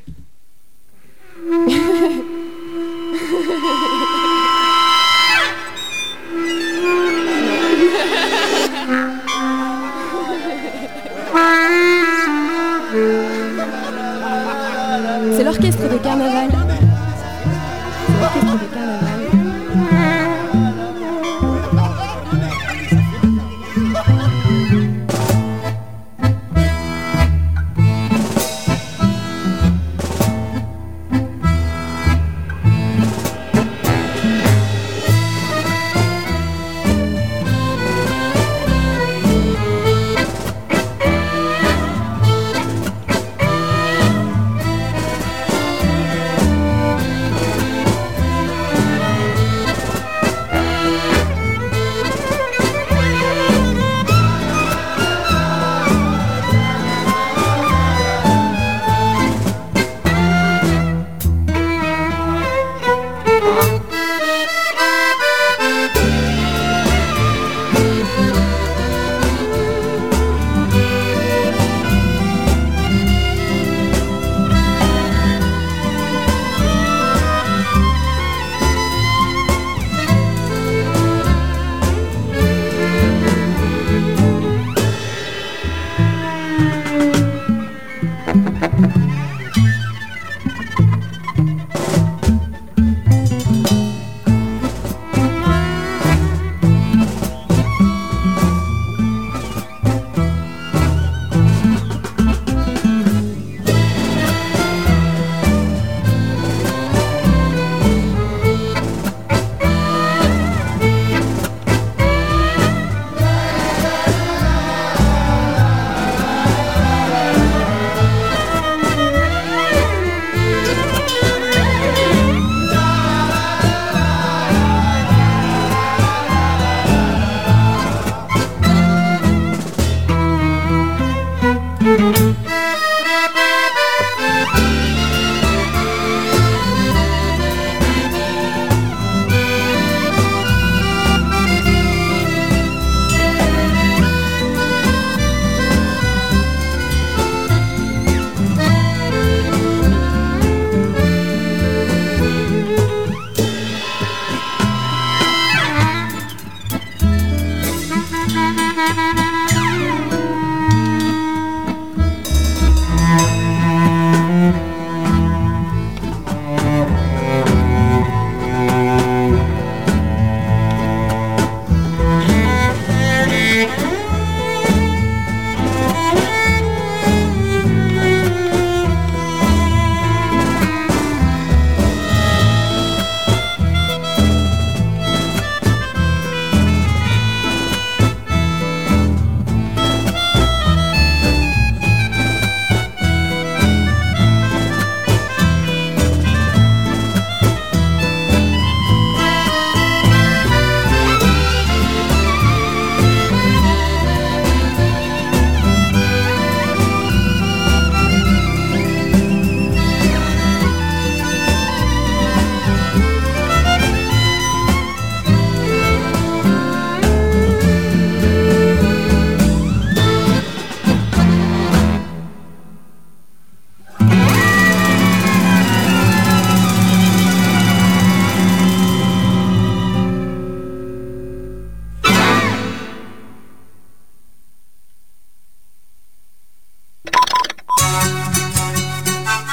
C'est l'orchestre de carnaval. C'est l'orchestre de carnaval.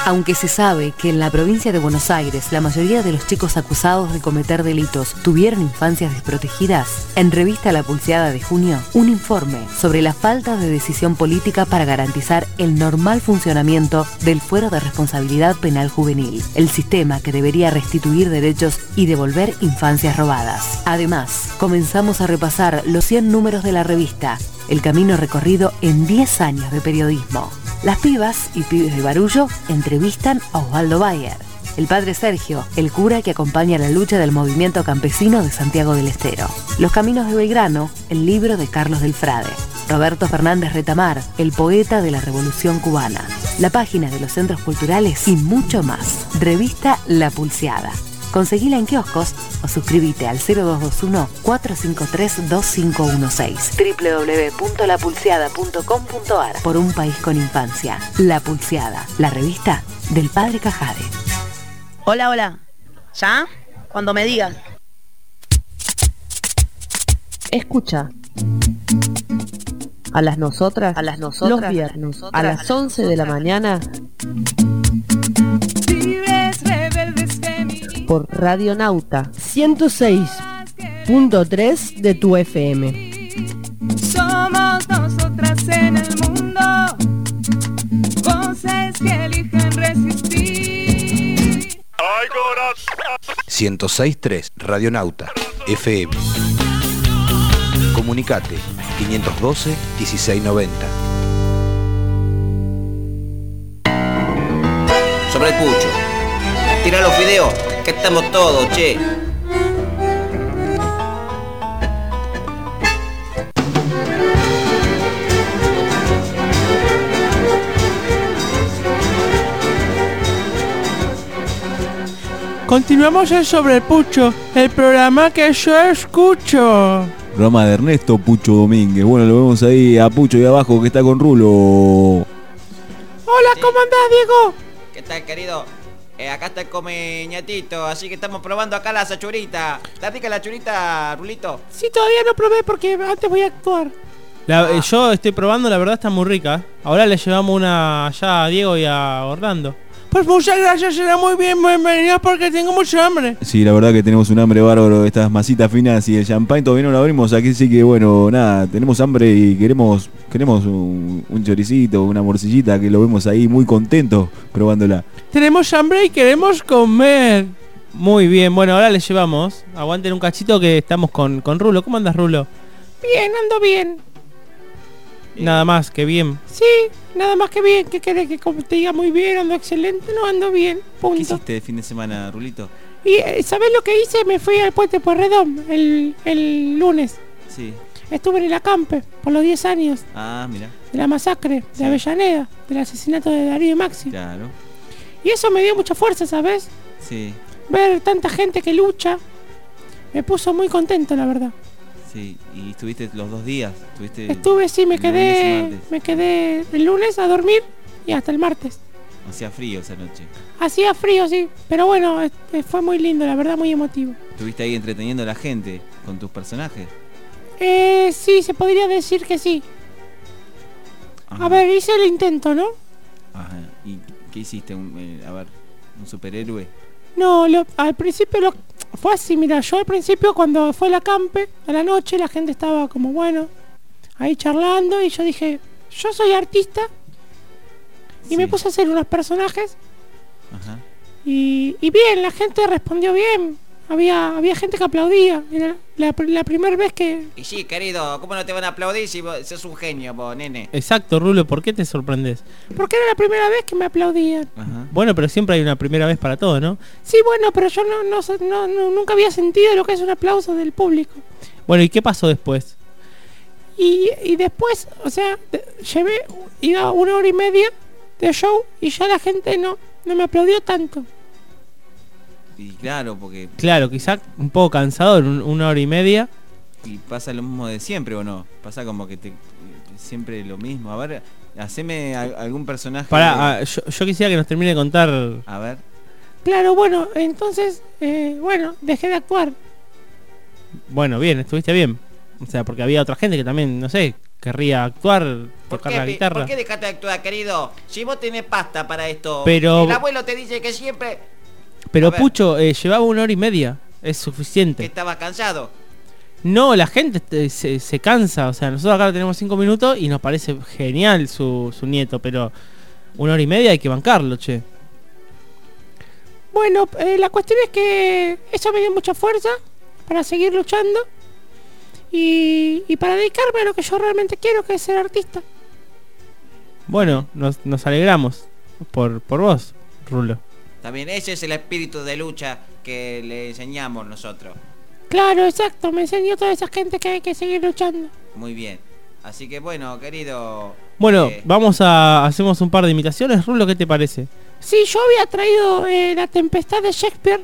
Aunque se sabe que en la provincia de Buenos Aires la mayoría de los chicos acusados de cometer delitos tuvieron infancias desprotegidas, en Revista La Pulseada de junio, un informe sobre la falta de decisión política para garantizar el normal funcionamiento del Fuero de Responsabilidad Penal Juvenil, el sistema que debería restituir derechos y devolver infancias robadas. Además, comenzamos a repasar los cien números de la revista, el camino recorrido en diez años de periodismo. Las pibas y pibes de Barullo entrevistan a Osvaldo Bayer, el padre Sergio, el cura que acompaña la lucha del movimiento campesino de Santiago del Estero. Los Caminos de Belgrano, el libro de Carlos del Frade. Roberto Fernández Retamar, el poeta de la Revolución Cubana. La página de los centros culturales y mucho más. Revista La Pulseada. Conseguila en kioscos o suscríbete al cero dos dos uno, cuatro cinco tres, dos cinco uno seis. doble u doble u doble u punto la pulseada punto com punto a r. Por un país con infancia. La Pulseada, la revista del padre Cajade. Hola, hola. ¿Ya? Cuando me digas. Escucha. A las nosotras, a las nosotras, los viernes, nosotras, a las once de la mañana, por Radio Nauta ciento seis punto tres de tu F M. Somos nosotras en el mundo, voces que eligen resistir. ciento seis punto tres Radio Nauta F M. Comunicate quinientos doce, dieciséis noventa. Sobre el pucho. Tira los videos, que estamos todos, che. Continuamos en Sobre el Pucho, el programa que yo escucho. Programa de Ernesto Pucho Domínguez. Bueno, lo vemos ahí a Pucho y abajo que está con Rulo. Hola, ¿cómo andás, Diego? ¿Qué tal, querido? Eh, acá está el comeñatito, así que estamos probando acá la sachurita. ¿Está rica la churita, Rulito? Sí, todavía no probé porque antes voy a actuar. La, eh, yo estoy probando, la verdad está muy rica. Ahora le llevamos una allá a Diego y a Orlando. Pues muchas gracias, será muy bien, bienvenidos porque tengo mucha hambre. Sí, la verdad que tenemos un hambre bárbaro. Estas masitas finas y el champán todavía no lo abrimos. Aquí sí que bueno, nada, tenemos hambre y queremos queremos un, un choricito, una morcillita, que lo vemos ahí muy contento probándola. Tenemos hambre y queremos comer. Muy bien, bueno, ahora les llevamos. Aguanten un cachito que estamos con, con Rulo. ¿Cómo andas, Rulo? Bien, ando bien. Nada más que bien. Sí, nada más que bien. ¿Qué querés que te diga muy bien? Ando excelente, no ando bien. Punto. ¿Qué hiciste el fin de semana, Rulito? Y ¿sabés lo que hice? Me fui al Puente Pueyrredón el, el lunes. Sí. Estuve en el acampe por los diez años. Ah, mira. De la masacre Sí. de Avellaneda, del asesinato de Darío y Maxi. Claro. Y eso me dio mucha fuerza, ¿sabes? Sí, Ver tanta gente que lucha. Me puso muy contento, la verdad. sí. ¿Y estuviste los dos días? ¿Estuviste Estuve, sí, me lunes y quedé martes? me quedé el lunes a dormir y hasta el martes. Hacía frío esa noche. Hacía frío, sí, pero bueno, este, fue muy lindo, la verdad, muy emotivo. ¿Estuviste ahí entreteniendo a la gente con tus personajes? Eh, sí, se podría decir que sí. Ajá. A ver, hice el intento, ¿no? Ajá. ¿Y qué hiciste? Un, eh, a ver, un superhéroe. No, lo- al principio lo, fue así, mira, yo al principio cuando fue el acampe, a la noche, la gente estaba como, bueno, ahí charlando y yo dije, yo soy artista y me puse a hacer unos personajes Ajá. y, y bien, la gente respondió bien, había había gente que aplaudía, era la, la primera vez que... Y sí, querido, ¿cómo no te van a aplaudir si vos sos un genio, vos, nene? Exacto, Rulo, ¿por qué te sorprendes? Porque era la primera vez que me aplaudían. Ajá. Bueno, pero siempre hay una primera vez para todo, ¿no? Sí, bueno, pero yo no, no, sé- no, no- nunca había sentido lo que es un aplauso del público. Bueno, ¿y qué pasó después? Y, y después, o sea, de- llevé, iba una hora y media de show y ya la gente no, no me aplaudió tanto. Y claro, porque Claro, quizá un poco cansador, un- una hora y media. y pasa lo mismo de siempre, ¿o no? Pasa como que te siempre lo mismo. A ver, haceme a- algún personaje. Para, ah, yo, yo quisiera que nos termine de contar. A ver. Claro, bueno, entonces, eh, bueno, dejé de actuar. Bueno, bien, estuviste bien. O sea, porque había otra gente que también, no sé, querría actuar, ¿Por tocar qué, la pi- guitarra. ¿Por qué dejaste de actuar, querido? Si vos tenés pasta para esto. Pero- El abuelo te dice que siempre Pero A ver. Pucho, eh, llevaba una hora y media, es que suficiente. estabas cansado. No, la gente te- se, se cansa, o sea, nosotros acá tenemos cinco minutos y nos parece genial su, su nieto, pero una hora y media hay que bancarlo, che. Bueno, eh, la cuestión es que eso me dio mucha fuerza para seguir luchando y, y para dedicarme a lo que yo realmente quiero, que es ser artista. Bueno, nos, nos alegramos por, por vos, Rulo. También ese es el espíritu de lucha que le enseñamos nosotros. Claro, exacto, me enseñó toda esa gente que hay que seguir luchando. Muy bien. Así que bueno, querido. Bueno, eh, vamos a hacemos un par de imitaciones, Rulo, ¿qué te parece? Sí, yo había traído eh, La Tempestad de Shakespeare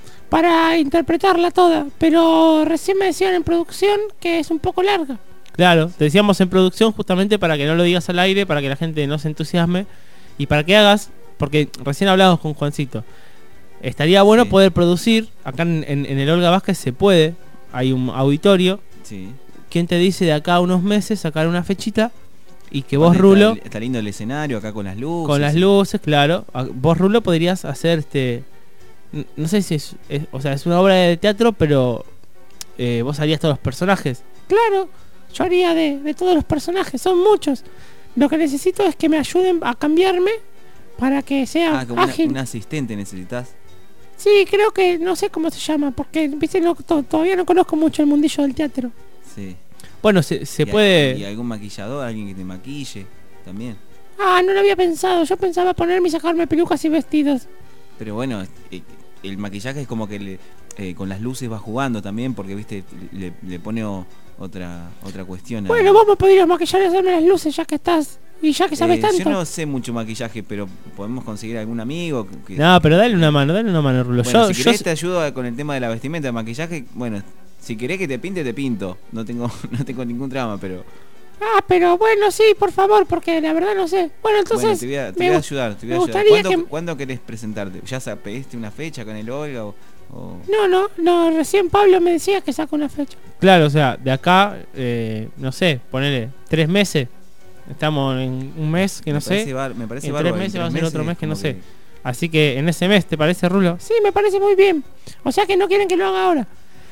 para interpretarla toda, pero recién me decían en producción que es un poco larga. Claro, te decíamos en producción justamente para que no lo digas al aire, para que la gente no se entusiasme y para que hagas, porque recién hablamos con Juancito. Estaría bueno Sí. poder producir, acá en, en- en el Olga Vázquez se puede, hay un auditorio. Sí. ¿Quién te dice de acá a unos meses sacar una fechita y que vos, Aparte Rulo, Está, está lindo el escenario acá con las luces. con las luces, claro, a- vos, Rulo, podrías hacer este, n- no sé si es, es- o sea, es una obra de teatro, pero eh, vos harías todos los personajes. Claro, yo haría de, de todos los personajes, son muchos. Lo que necesito es que me ayuden a cambiarme para que sea Ah, como una- ágil. un asistente necesitas. Sí, creo que no sé cómo se llama, porque viste, no, to- todavía no conozco mucho el mundillo del teatro. Sí. Bueno, se, se Y- puede... Y algún maquillador, alguien que te maquille también. Ah, no lo había pensado, yo pensaba ponerme y sacarme pelucas y vestidos. Pero bueno, eh, el maquillaje es como que le- eh, con las luces va jugando también, porque viste, le, le pone o- otra otra cuestión. a- Bueno, vos me podrías maquillar y hacerme las luces ya que estás, y ya que sabes Eh, tanto. Yo no sé mucho maquillaje, pero podemos conseguir algún amigo. Que, No, pero dale una mano, dale una mano, Rulo. bueno, yo, si yo- querés te ayudo a- con el tema de la vestimenta, de maquillaje. Bueno, si querés que te pinte, te pinto. No tengo no tengo ningún trama, pero Ah, pero bueno, sí, por favor, porque la verdad no sé. Bueno, entonces bueno, te voy a, te me voy a gu- ayudar. Te voy me a ayudar. gustaría ¿Cuándo, que- cuándo querés presentarte? ¿Ya sa- pediste una fecha con el Olga? O, o- No, no, no, recién Pablo me decía que saca una fecha. claro, o sea, de acá, eh, no sé, ponele tres meses. Estamos en un mes que no Me sé. parece bar- me parece en bárbaro, tres en meses tres va a ser otro meses mes que no como sé. que- Así que en ese mes, ¿te parece, Rulo? Sí, me parece muy bien. O sea que no quieren que lo haga ahora.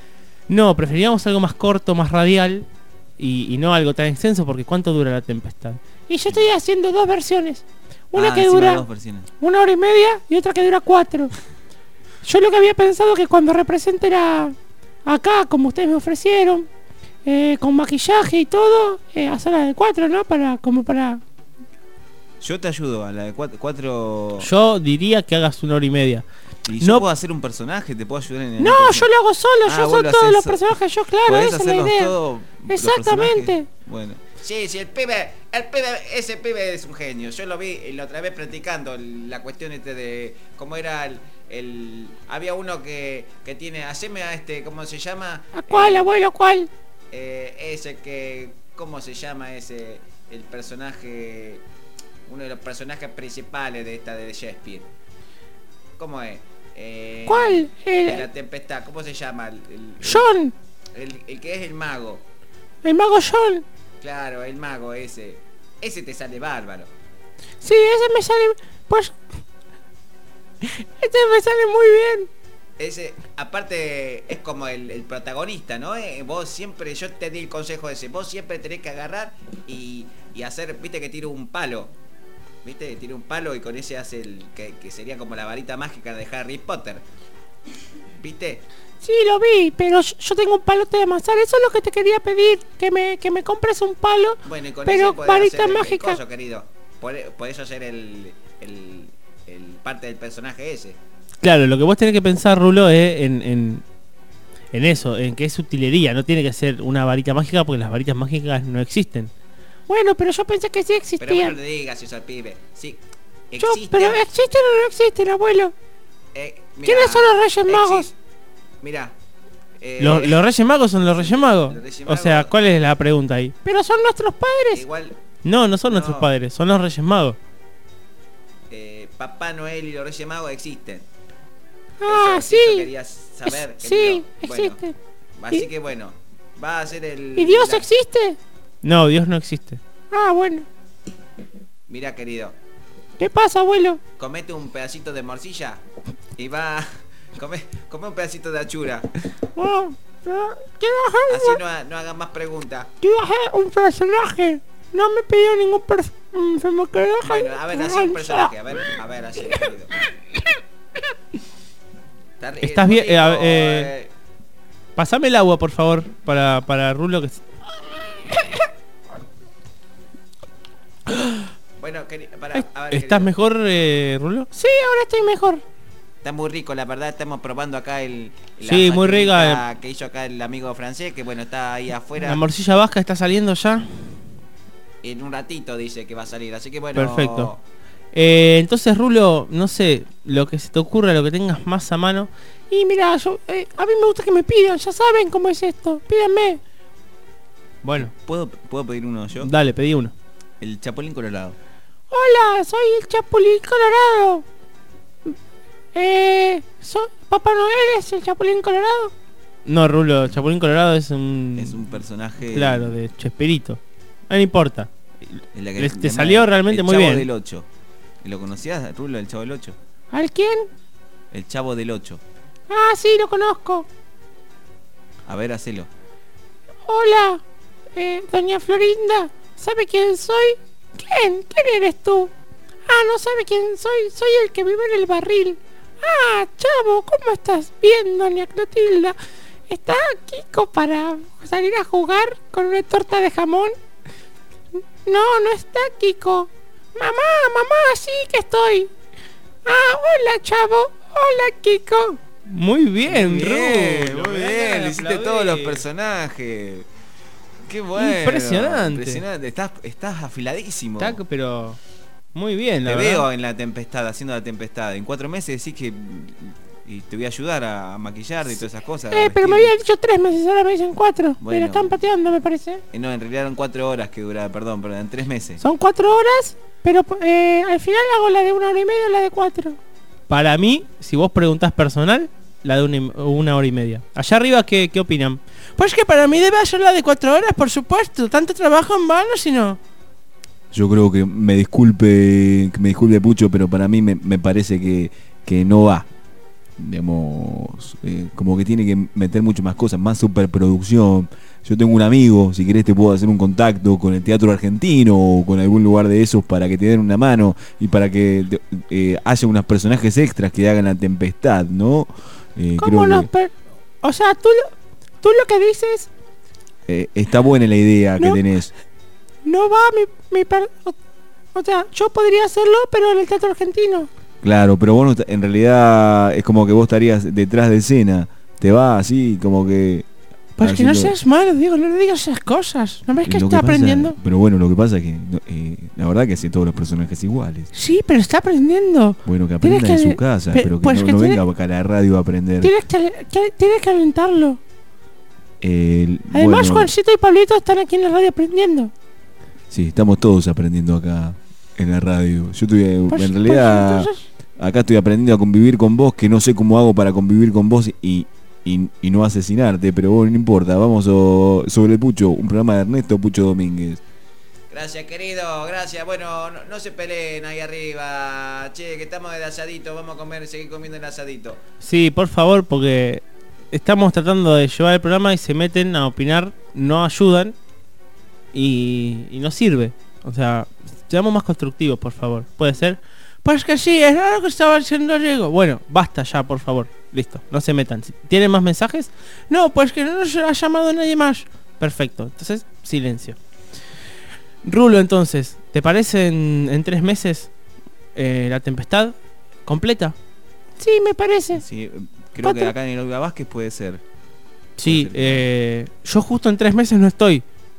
No, preferiríamos algo más corto, más radial y, y no algo tan extenso, porque ¿cuánto dura La Tempestad? Y yo estoy haciendo dos versiones. Una Ah, que encima dura dos versiones. una hora y media y otra que dura cuatro. Yo lo que había pensado que cuando represente era acá, como ustedes me ofrecieron, eh, con maquillaje y todo, eh, hacer la de cuatro, ¿no? Para, como para... Yo te ayudo a la de cuatro. cuatro... Yo diría que hagas una hora y media. Y yo No- puedo hacer un personaje, te puedo ayudar en el. No, yo lo hago solo, Ah, yo vos soy lo todos hacés los so- personajes, yo claro, ¿Podés esa es la hacerlos idea. todos los Exactamente. personajes? Bueno. Sí, sí, el pibe, el pibe, ese pibe es un genio. Yo lo vi la otra vez practicando la cuestión este de cómo era el, el- había uno que, que tiene, haceme a este, ¿cómo se llama? ¿A cuál, Eh, abuelo, cuál? eh, ese que, ¿cómo se llama ese, el personaje, uno de los personajes principales de esta de Shakespeare? ¿Cómo es? Eh, ¿Cuál? El- de la tempestad, ¿cómo se llama? El, el- John, el- el que es el mago. el mago John. Claro, el mago ese. Ese te sale bárbaro. Sí, ese me sale, pues... Este me sale muy bien. Ese, aparte, es como el, el protagonista, ¿no? Eh, vos siempre, yo te di el consejo ese, vos siempre tenés que agarrar y, y hacer, viste que tiro un palo. ¿Viste? Tira un palo y con ese hace el que, que sería como la varita mágica de Harry Potter. ¿Viste? Sí, lo vi, pero yo, yo tengo un palote de manzana. Eso es lo que te quería pedir, que me, que me compres un palo, Bueno, y con pero ese podés varita hacer el- el mágica. coso, querido. Podés, podés hacer el, el, el parte del personaje ese. Claro, lo que vos tenés que pensar, Rulo, es en, en, en eso, en que es utilería, no tiene que ser una varita mágica porque las varitas mágicas no existen. Bueno, pero yo pensé que sí Pero existían. bueno, le digas eso al pibe. Sí, Yo, existen. pero ¿existen o no existen, abuelo? eh, mirá, ¿Quiénes son los Reyes Magos? exis- Mirá. eh, ¿Los, los Reyes Magos son los Reyes Magos? Los Reyes O sea, Magos. ¿cuál es la pregunta ahí? Pero son nuestros padres. Igual, No, no son nuestros No. padres, son los Reyes Magos. eh, Papá Noel y los Reyes Magos existen. Ah, Eso- eso sí. querías saber, Sí, querido. Bueno, existen. así Y- que bueno, va a ser el... ¿Y Dios la- existe? No, Dios no existe. Ah, bueno. Mira, querido, ¿Qué pasa, abuelo? comete un pedacito de morcilla y va... Come, come un pedacito de achura. Oh, ah, quiero hacer Así un, no, ha- no hagan más preguntas. quiero hacer un personaje. No me pidió ningún personaje. Se me quedó. Bueno, a ver, así un personaje. A ver, a ver, así, querido. Está ri- ¿Estás muy bien? Eh, a ver, rico, eh, eh. Pasame el agua, por favor, para, para Rulo. Que... Bueno, queri- para, a ver, ¿Estás querido. mejor, eh, Rulo? Sí, ahora estoy mejor. Está muy rico, la verdad. Estamos probando acá el... la Sí, muy rica, facturita que hizo acá el amigo francés, que bueno, está ahí afuera. La morcilla vasca está saliendo ya. En un ratito dice que va a salir, así que bueno... Perfecto. Eh, entonces, Rulo, no sé, lo que se te ocurra, lo que tengas más a mano. Y mira, yo, eh, a mí me gusta que me pidan. Ya saben cómo es esto. Pídanme. Bueno, ¿Puedo, ¿Puedo pedir uno yo? dale, pedí uno. El Chapulín Colorado. Hola, soy el Chapulín Colorado. Eh, so- ¿Papá Noel es el Chapulín Colorado? No, Rulo, Chapulín Colorado es un... Es un personaje... Claro, de Chespirito. No importa. en la que Les- se te llama salió realmente el muy Chavo bien. del ocho. ¿Lo conocías, Rulo, el Chavo del ocho? ¿Al quién? El Chavo del ocho. Ah, sí, lo conozco. A ver, hacelo. Hola, eh, doña Florinda. ¿Sabe quién soy? ¿Quién? ¿Quién eres tú? Ah, no sabe quién soy. Soy el que vive en el barril. Ah, chavo, ¿cómo estás? Bien, doña Clotilda. ¿Está Kiko para salir a jugar con una torta de jamón? No, no está Kiko. Mamá, mamá, sí que estoy. Ah, hola, chavo. Hola, Kiko. Muy bien, Muy bien, Rulo. muy me dan bien. ganas de Hiciste aplaudir. todos los personajes. Qué bueno. Impresionante. Impresionante. Estás, estás afiladísimo. Está, pero muy bien, la Te verdad. veo en la tempestad, haciendo la tempestad. En cuatro meses decís que... Y te voy a ayudar a, a maquillarte y todas esas cosas. a Eh, pero me vestir. había dicho tres meses, ahora me dicen cuatro. Me Bueno. la están pateando, me parece. Eh, No, en realidad eran cuatro horas que duraba, perdón, pero en tres meses. Son cuatro horas, pero eh, al final hago la de una hora y media o la de cuatro. Para mí, si vos preguntás personal, la de una, y- una hora y media. Allá arriba, ¿qué, qué opinan? Pues que para mí debe ser la de cuatro horas, por supuesto. Tanto trabajo en vano, si no. Yo creo que me disculpe, que me disculpe Pucho, pero para mí me, me parece que, que no va. Digamos, eh, como que tiene que meter mucho más cosas, más superproducción. Yo tengo un amigo, si querés te puedo hacer un contacto con el Teatro Argentino o con algún lugar de esos para que te den una mano y para que te- eh, haya unos personajes extras que hagan la tempestad, ¿no? Eh, ¿Cómo creo los que, per- O sea, tú lo, tú lo que dices, eh, está buena la idea que No. tenés. no va mi... mi per- o, o sea, yo podría hacerlo, pero en el Teatro Argentino. Claro, pero vos no est- en realidad es como que vos estarías detrás de escena. Te va así, como que... Pues que no haciendo- seas malo, digo, no le digas esas cosas. ¿No ves que Lo está pasa- aprendiendo? Pero bueno, lo que pasa es que no, eh, la verdad que hace todos los personajes iguales. Sí, pero está aprendiendo. Bueno, que Tienes aprenda en que- su casa, pe- pero que pues no, que no tiene- venga acá a la radio a aprender. Tienes que, que- tienes que alentarlo. El- Además, bueno, Juancito y Pablito están aquí en la radio aprendiendo. sí, estamos todos aprendiendo acá en la radio. Yo estoy, eh, Pues- en pues realidad, entonces- acá estoy aprendiendo a convivir con vos, que no sé cómo hago para convivir con vos y, y, y no asesinarte, pero bueno, no importa. Vamos o- sobre Pucho, un programa de Ernesto Pucho Domínguez. Gracias, querido, gracias. Bueno, no, no se peleen ahí arriba. Che, que estamos de asadito, vamos a comer, seguir comiendo el asadito. Sí, por favor, porque estamos tratando de llevar el programa y se meten a opinar, no ayudan y, y no sirve. O sea, seamos más constructivos, por favor. ¿Puede ser? Pues que sí, es lo que estaba diciendo Diego. Bueno, basta ya, por favor. Listo, no se metan. Si ¿Tienen más mensajes? No, pues que no nos ha llamado nadie más. Perfecto, entonces, silencio. Rulo, entonces, ¿te parece en, en tres meses eh, la tempestad completa? Sí, me parece. Sí, eh, creo Cuatro- que acá en el Olga Vázquez puede ser. Sí, eh, yo justo en tres meses no estoy.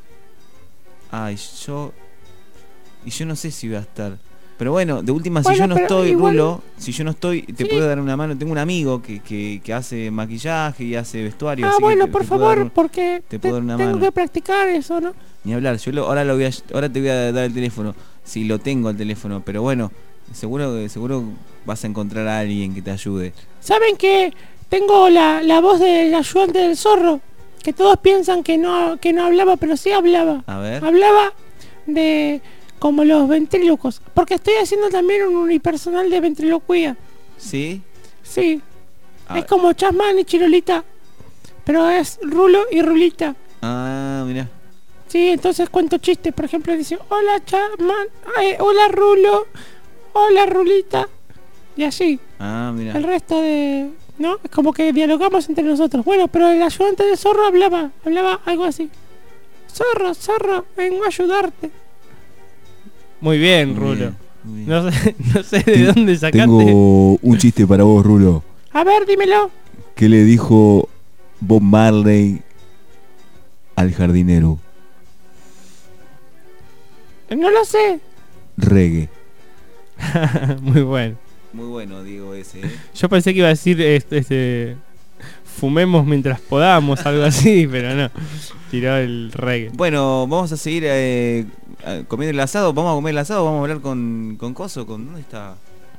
Ay, yo... Y yo no sé si voy a estar. Pero bueno, de última, si Bueno, yo no pero estoy, igual- Rulo, si yo no estoy, te Sí. puedo dar una mano. Tengo un amigo que, que, que hace maquillaje y hace vestuario. Ah, así que bueno, te- por te puedo dar favor, un- porque te te- puedo dar una tengo mano. que practicar eso, ¿no? Ni hablar, yo lo- ahora, lo voy a, ahora te voy a dar el teléfono. Si lo tengo el teléfono, pero bueno, seguro que seguro vas a encontrar a alguien que te ayude. ¿Saben que tengo la, la voz del ayudante del zorro? que todos piensan que no, que no hablaba, pero sí hablaba. A ver. Hablaba de como los ventrílocos, porque estoy haciendo también un unipersonal de ventriloquía. ¿Sí? Sí. A es ver. como Chasman y Chirolita, pero es Rulo y Rulita. Ah, mira. Sí, entonces cuento chistes, por ejemplo, dice, hola Chasman, ay, hola Rulo, hola Rulita, y así. Ah, mira. El resto de... ¿no? Es como que dialogamos entre nosotros. Bueno, pero el ayudante de Zorro hablaba, hablaba algo así. Zorro, Zorro, vengo a ayudarte. Muy bien, Muy Rulo. bien, muy bien. No sé, no sé de dónde sacaste. Tengo un chiste para vos, Rulo. A ver, dímelo. ¿Qué le dijo Bob Marley al jardinero? No lo sé. Reggae. Muy bueno. Muy bueno, digo ese. ¿eh? Yo pensé que iba a decir este, este, fumemos mientras podamos, algo así, pero no. Tiró el reggae. Bueno, vamos a seguir eh, eh, comiendo el asado. Vamos a comer el asado. Vamos a hablar con, con Coso. Con, ¿dónde está?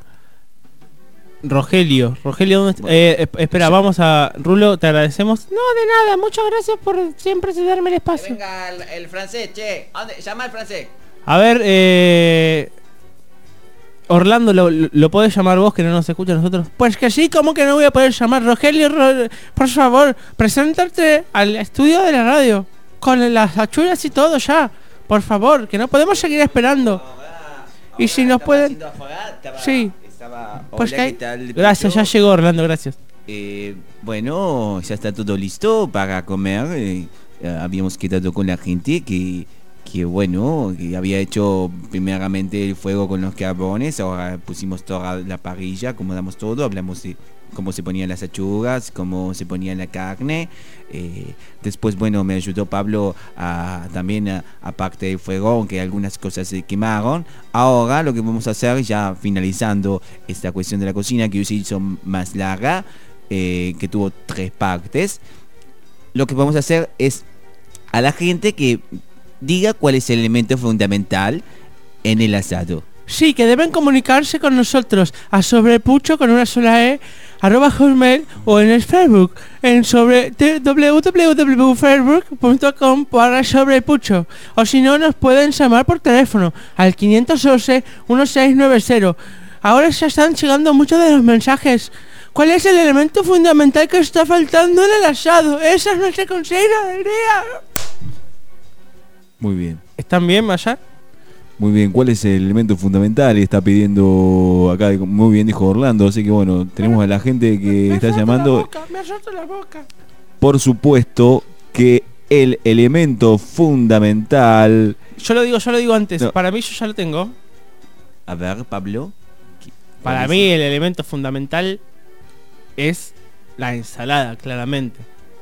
Rogelio, Rogelio, ¿dónde está? Bueno, Eh, esp- espera, vamos a... Rulo, te agradecemos. No, de nada. Muchas gracias por siempre cederme el espacio. Venga el, el francés, che. ¿A dónde? Llama al francés. A ver, eh... Orlando, ¿lo, lo podés llamar vos que no nos escucha a nosotros? Pues que sí, ¿cómo que no voy a poder llamar? Rogelio, Ro- por favor, preséntate al estudio de la radio. Con las achuras y todo ya. Por favor, que no podemos seguir esperando. Y si nos pueden... Sí. Pues que hay- Gracias, ya llegó Orlando, gracias. Eh, bueno, ya está todo listo para comer. eh, eh, habíamos quedado con la gente que, que bueno, que había hecho primeramente el fuego con los carbones. Ahora pusimos toda la parrilla, acomodamos todo, hablamos de cómo se ponían las achuras, cómo se ponía la carne. Eh, después, bueno, me ayudó Pablo a, también a, aparte del fuego, aunque algunas cosas se quemaron. Ahora lo que vamos a hacer, ya finalizando esta cuestión de la cocina, que hoy se hizo más larga, eh, que tuvo tres partes, lo que vamos a hacer es a la gente que diga cuál es el elemento fundamental en el asado. Sí, que deben comunicarse con nosotros a sobrepucho con una sola E arroba hotmail o en el Facebook en sobre w w w punto facebook punto com barra sobrepucho, o si no nos pueden llamar por teléfono al quinientos once dieciséis noventa. Ahora ya están llegando muchos de los mensajes. ¿Cuál es el elemento fundamental que está faltando en el asado? Esa es nuestra consigna del día. Muy bien. ¿Están bien allá? Muy bien, ¿cuál es el elemento fundamental? Está pidiendo acá, muy bien dijo Orlando, así que bueno, tenemos a la gente que está llamando. Me roto la boca. Por supuesto que el elemento fundamental... Yo lo digo, yo lo digo antes. No. Para mí yo ya lo tengo. A ver, Pablo. Para mí el elemento fundamental es la ensalada, claramente.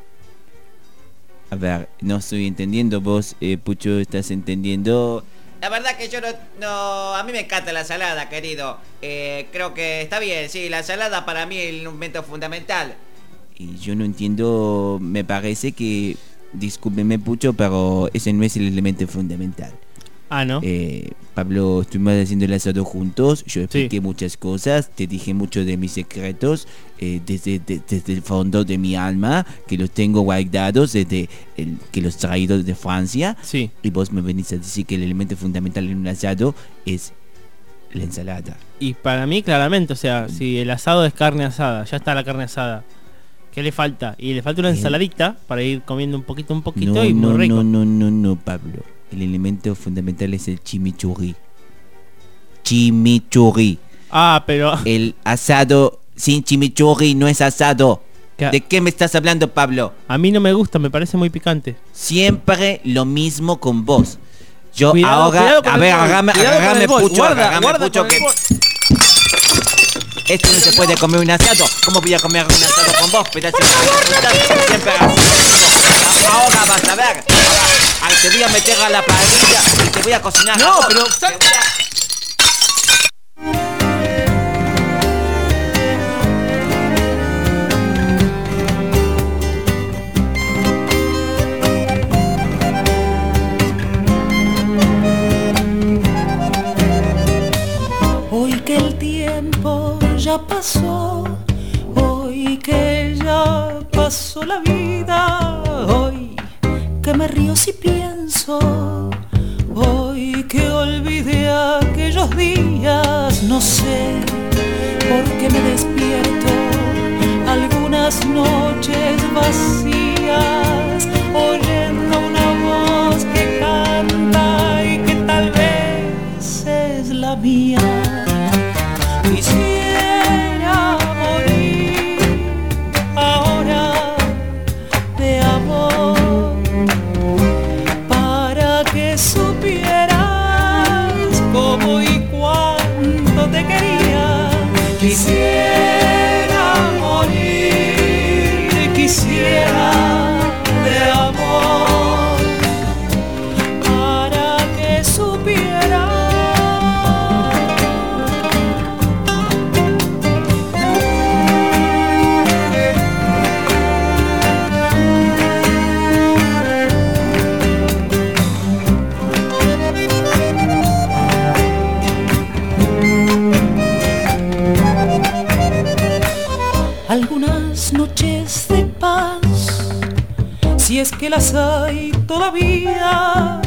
A ver, no estoy entendiendo. Vos, eh, Pucho, ¿estás entendiendo? La verdad que yo no, no... A mí me encanta la ensalada, querido. Eh, creo que está bien, sí. La ensalada para mí es el elemento fundamental. Y yo no entiendo, me parece que, discúlpeme Pucho, pero ese no es el elemento fundamental. Ah, ¿no? Eh, Pablo, estuvimos haciendo el asado juntos, yo expliqué sí. muchas cosas, te dije mucho de mis secretos, eh, desde, de, desde el fondo de mi alma, que los tengo guardados desde el, que los traído desde Francia. Sí. Y vos me venís a decir que el elemento fundamental en un asado es la ensalada. Y para mí, claramente, o sea, si el asado es carne asada, ya está la carne asada. ¿Qué le falta? Y le falta una ensaladita para ir comiendo un poquito, un poquito no, y no, muy rico. No, no, no, no, Pablo. El elemento fundamental es el chimichurri. Chimichurri. Ah, pero... El asado sin chimichurri no es asado. ¿Qué? ¿De qué me estás hablando, Pablo? A mí no me gusta, me parece muy picante. Siempre lo mismo con vos. Yo Cuidado, ahora... cuidado con a el ver, bol, agarrame, cuidado con agarrame el bol. Pucho, Guarda, agarrame guarda Pucho con que... el bol. Esto no se puede comer un asado. ¿Cómo voy a comer un asado con vos, pedazo de... Siempre así. Ahora vas a ver. Ahora, te voy a meter a la parrilla y te voy a cocinar. No, a vos. pero... Te voy a... Hoy que el tiempo ya pasó, hoy que ya pasó la vida, hoy me río si pienso. Hoy que olvidé aquellos días, no sé por qué me despierto algunas noches vacías, oyendo una voz que canta y que tal vez es la mía. Quisiera morir ahora de amor, para que supieras cómo y cuánto te quería. Quisiera morir, quisiera de amor, para que supieras. Algunas noches de paz, si es que las hay todavía,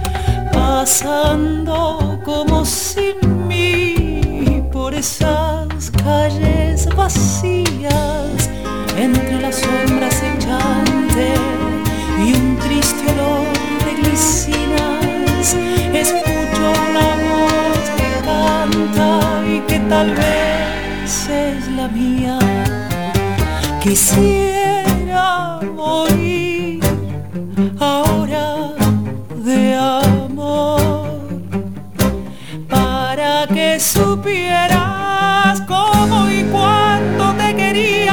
pasando como sin mí por esas calles vacías, entre las sombras echantes y un triste olor de glicinas, escucho una voz que canta y que tal vez es la mía. Quisiera morir ahora de amor, para que supieras cómo y cuánto te quería.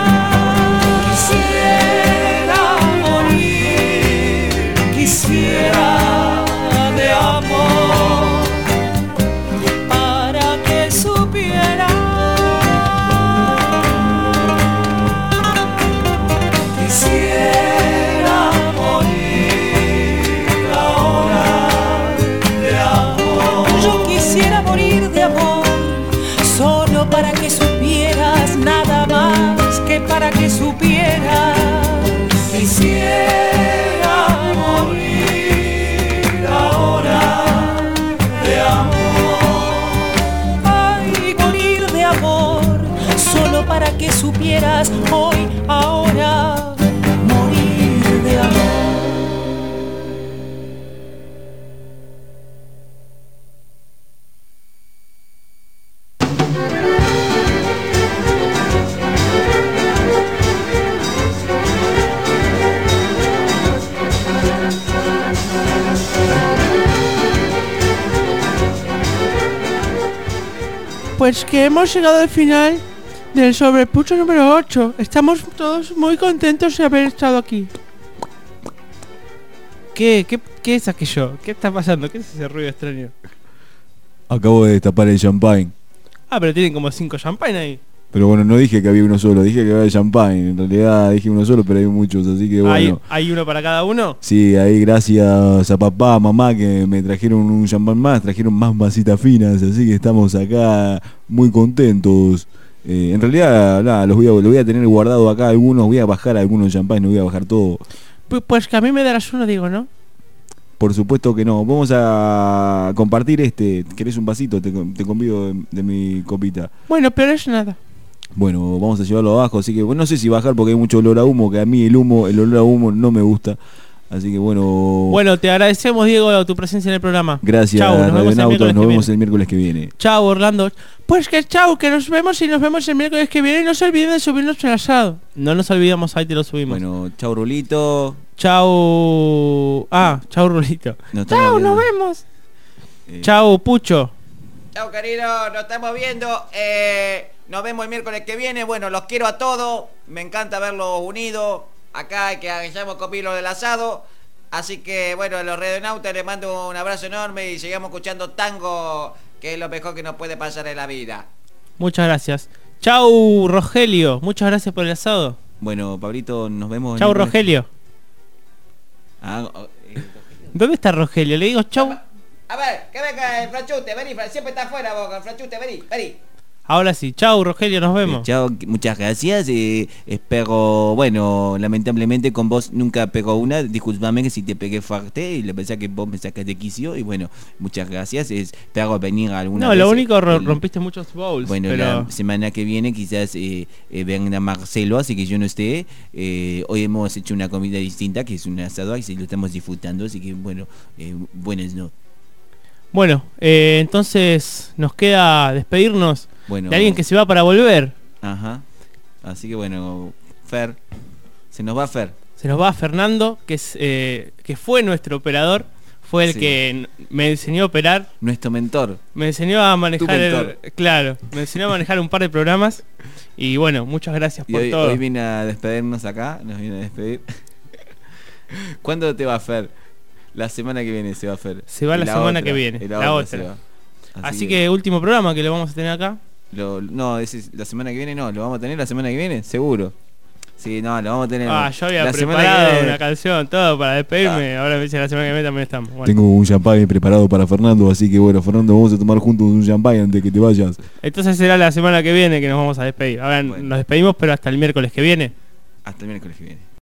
Quisiera morir, quisiera de amor, para que supieras. Quisiera morir ahora de amor. Yo quisiera morir de amor, solo para que supieras, nada más que para que supieras. Quisiera morir ahora de amor. Ay, morir de amor, solo para que supieras hoy, ahora. De amor. Pues que hemos llegado al final del sobrepucho número ocho. Estamos todos muy contentos de haber estado aquí. ¿Qué, qué, qué es aquello? ¿Qué está pasando? ¿Qué es ese ruido extraño? Acabo de destapar el champagne. Ah, pero tienen como cinco champagne ahí. Pero bueno, no dije que había uno solo, dije que había champagne. En realidad dije uno solo, pero hay muchos, así que bueno. ¿Hay, ¿Hay uno para cada uno? Sí, ahí gracias a papá, a mamá que me trajeron un champán más, trajeron más masitas finas, así que estamos acá muy contentos. Eh, en realidad, nada, los voy a, los voy a tener guardado acá algunos, voy a bajar algunos champán, no voy a bajar todo. Pues, pues que a mí me darás uno, digo, ¿no? Por supuesto que no. Vamos a compartir este. ¿Querés un vasito? Te, te convido de, de mi copita. Bueno, pero es nada. Bueno, vamos a llevarlo abajo, así que bueno, no sé si bajar porque hay mucho olor a humo, que a mí el humo, el olor a humo no me gusta. Así que bueno. Bueno, te agradecemos, Diego, tu presencia en el programa. Gracias, chau, nos vemos, el nos vemos el miércoles que viene. Chao, Orlando. Pues que chao, que nos vemos y nos vemos el miércoles que viene. Y no se olviden de subirnos el asado. No nos olvidamos, ahí te lo subimos. Bueno, chao, Rulito. Chao. Ah, chao, Rulito. No chao, nos vemos. Eh. Chao, Pucho. Chao, querido, nos estamos viendo. Eh, nos vemos el miércoles que viene. Bueno, los quiero a todos. Me encanta verlos unidos. Acá que hayamos comido del asado. Así que bueno, a los radionautas les mando un abrazo enorme y sigamos escuchando tango, que es lo mejor que nos puede pasar en la vida. Muchas gracias. Chau, Rogelio. Muchas gracias por el asado. Bueno, Pablito, nos vemos. Chau, Rogelio. Ah, eh, ¿Dónde está Rogelio? Le digo chau. A ver, que venga el Franchute, vení, siempre está afuera vos, el Franchute, vení, vení. Ahora sí, chau Rogelio, nos vemos. Eh, chao, muchas gracias. Eh, espero, bueno, lamentablemente con vos nunca pegó una. Disculpame que si te pegué fuerte y le pensé que vos me sacas de quicio. Y bueno, muchas gracias. Es, espero venir alguna No, vez. lo único, ro- el- rompiste muchos bowls. Bueno, pero... la semana que viene quizás eh, eh, venga Marcelo, así que yo no esté. Eh, hoy hemos hecho una comida distinta, que es un asado, y sí lo estamos disfrutando. Así que bueno, eh, buenas no. Bueno, eh, entonces nos queda despedirnos Bueno, de alguien que se va para volver. Ajá. Así que bueno, Fer, se nos va Fer. Se nos va Fernando, que es eh, que fue nuestro operador, fue el Sí. que n- me enseñó a operar, Nuestro mentor. me enseñó a manejar Tu el, mentor. claro, me enseñó a manejar un par de programas y bueno, muchas gracias Y por hoy, todo. hoy vine a despedirnos acá, nos viene a despedir. ¿Cuándo te va Fer? La semana que viene se va Fer. Se va Y la semana otra, que viene, y la otra se otra. va. Así, que, último programa que lo vamos a tener acá. lo- no, ese es la semana que viene no, lo vamos a tener la semana que viene, seguro. Sí, no, lo vamos a tener. Ah, yo había la semana preparado que viene. una canción, todo para despedirme. Ahora me dice la semana que viene también estamos. Bueno. Tengo un champagne preparado para Fernando, así que bueno, Fernando, vamos a tomar juntos un champagne antes de que te vayas. Entonces será la semana que viene que nos vamos a despedir. Ahora nos despedimos, pero hasta el miércoles que viene. Hasta el miércoles que viene.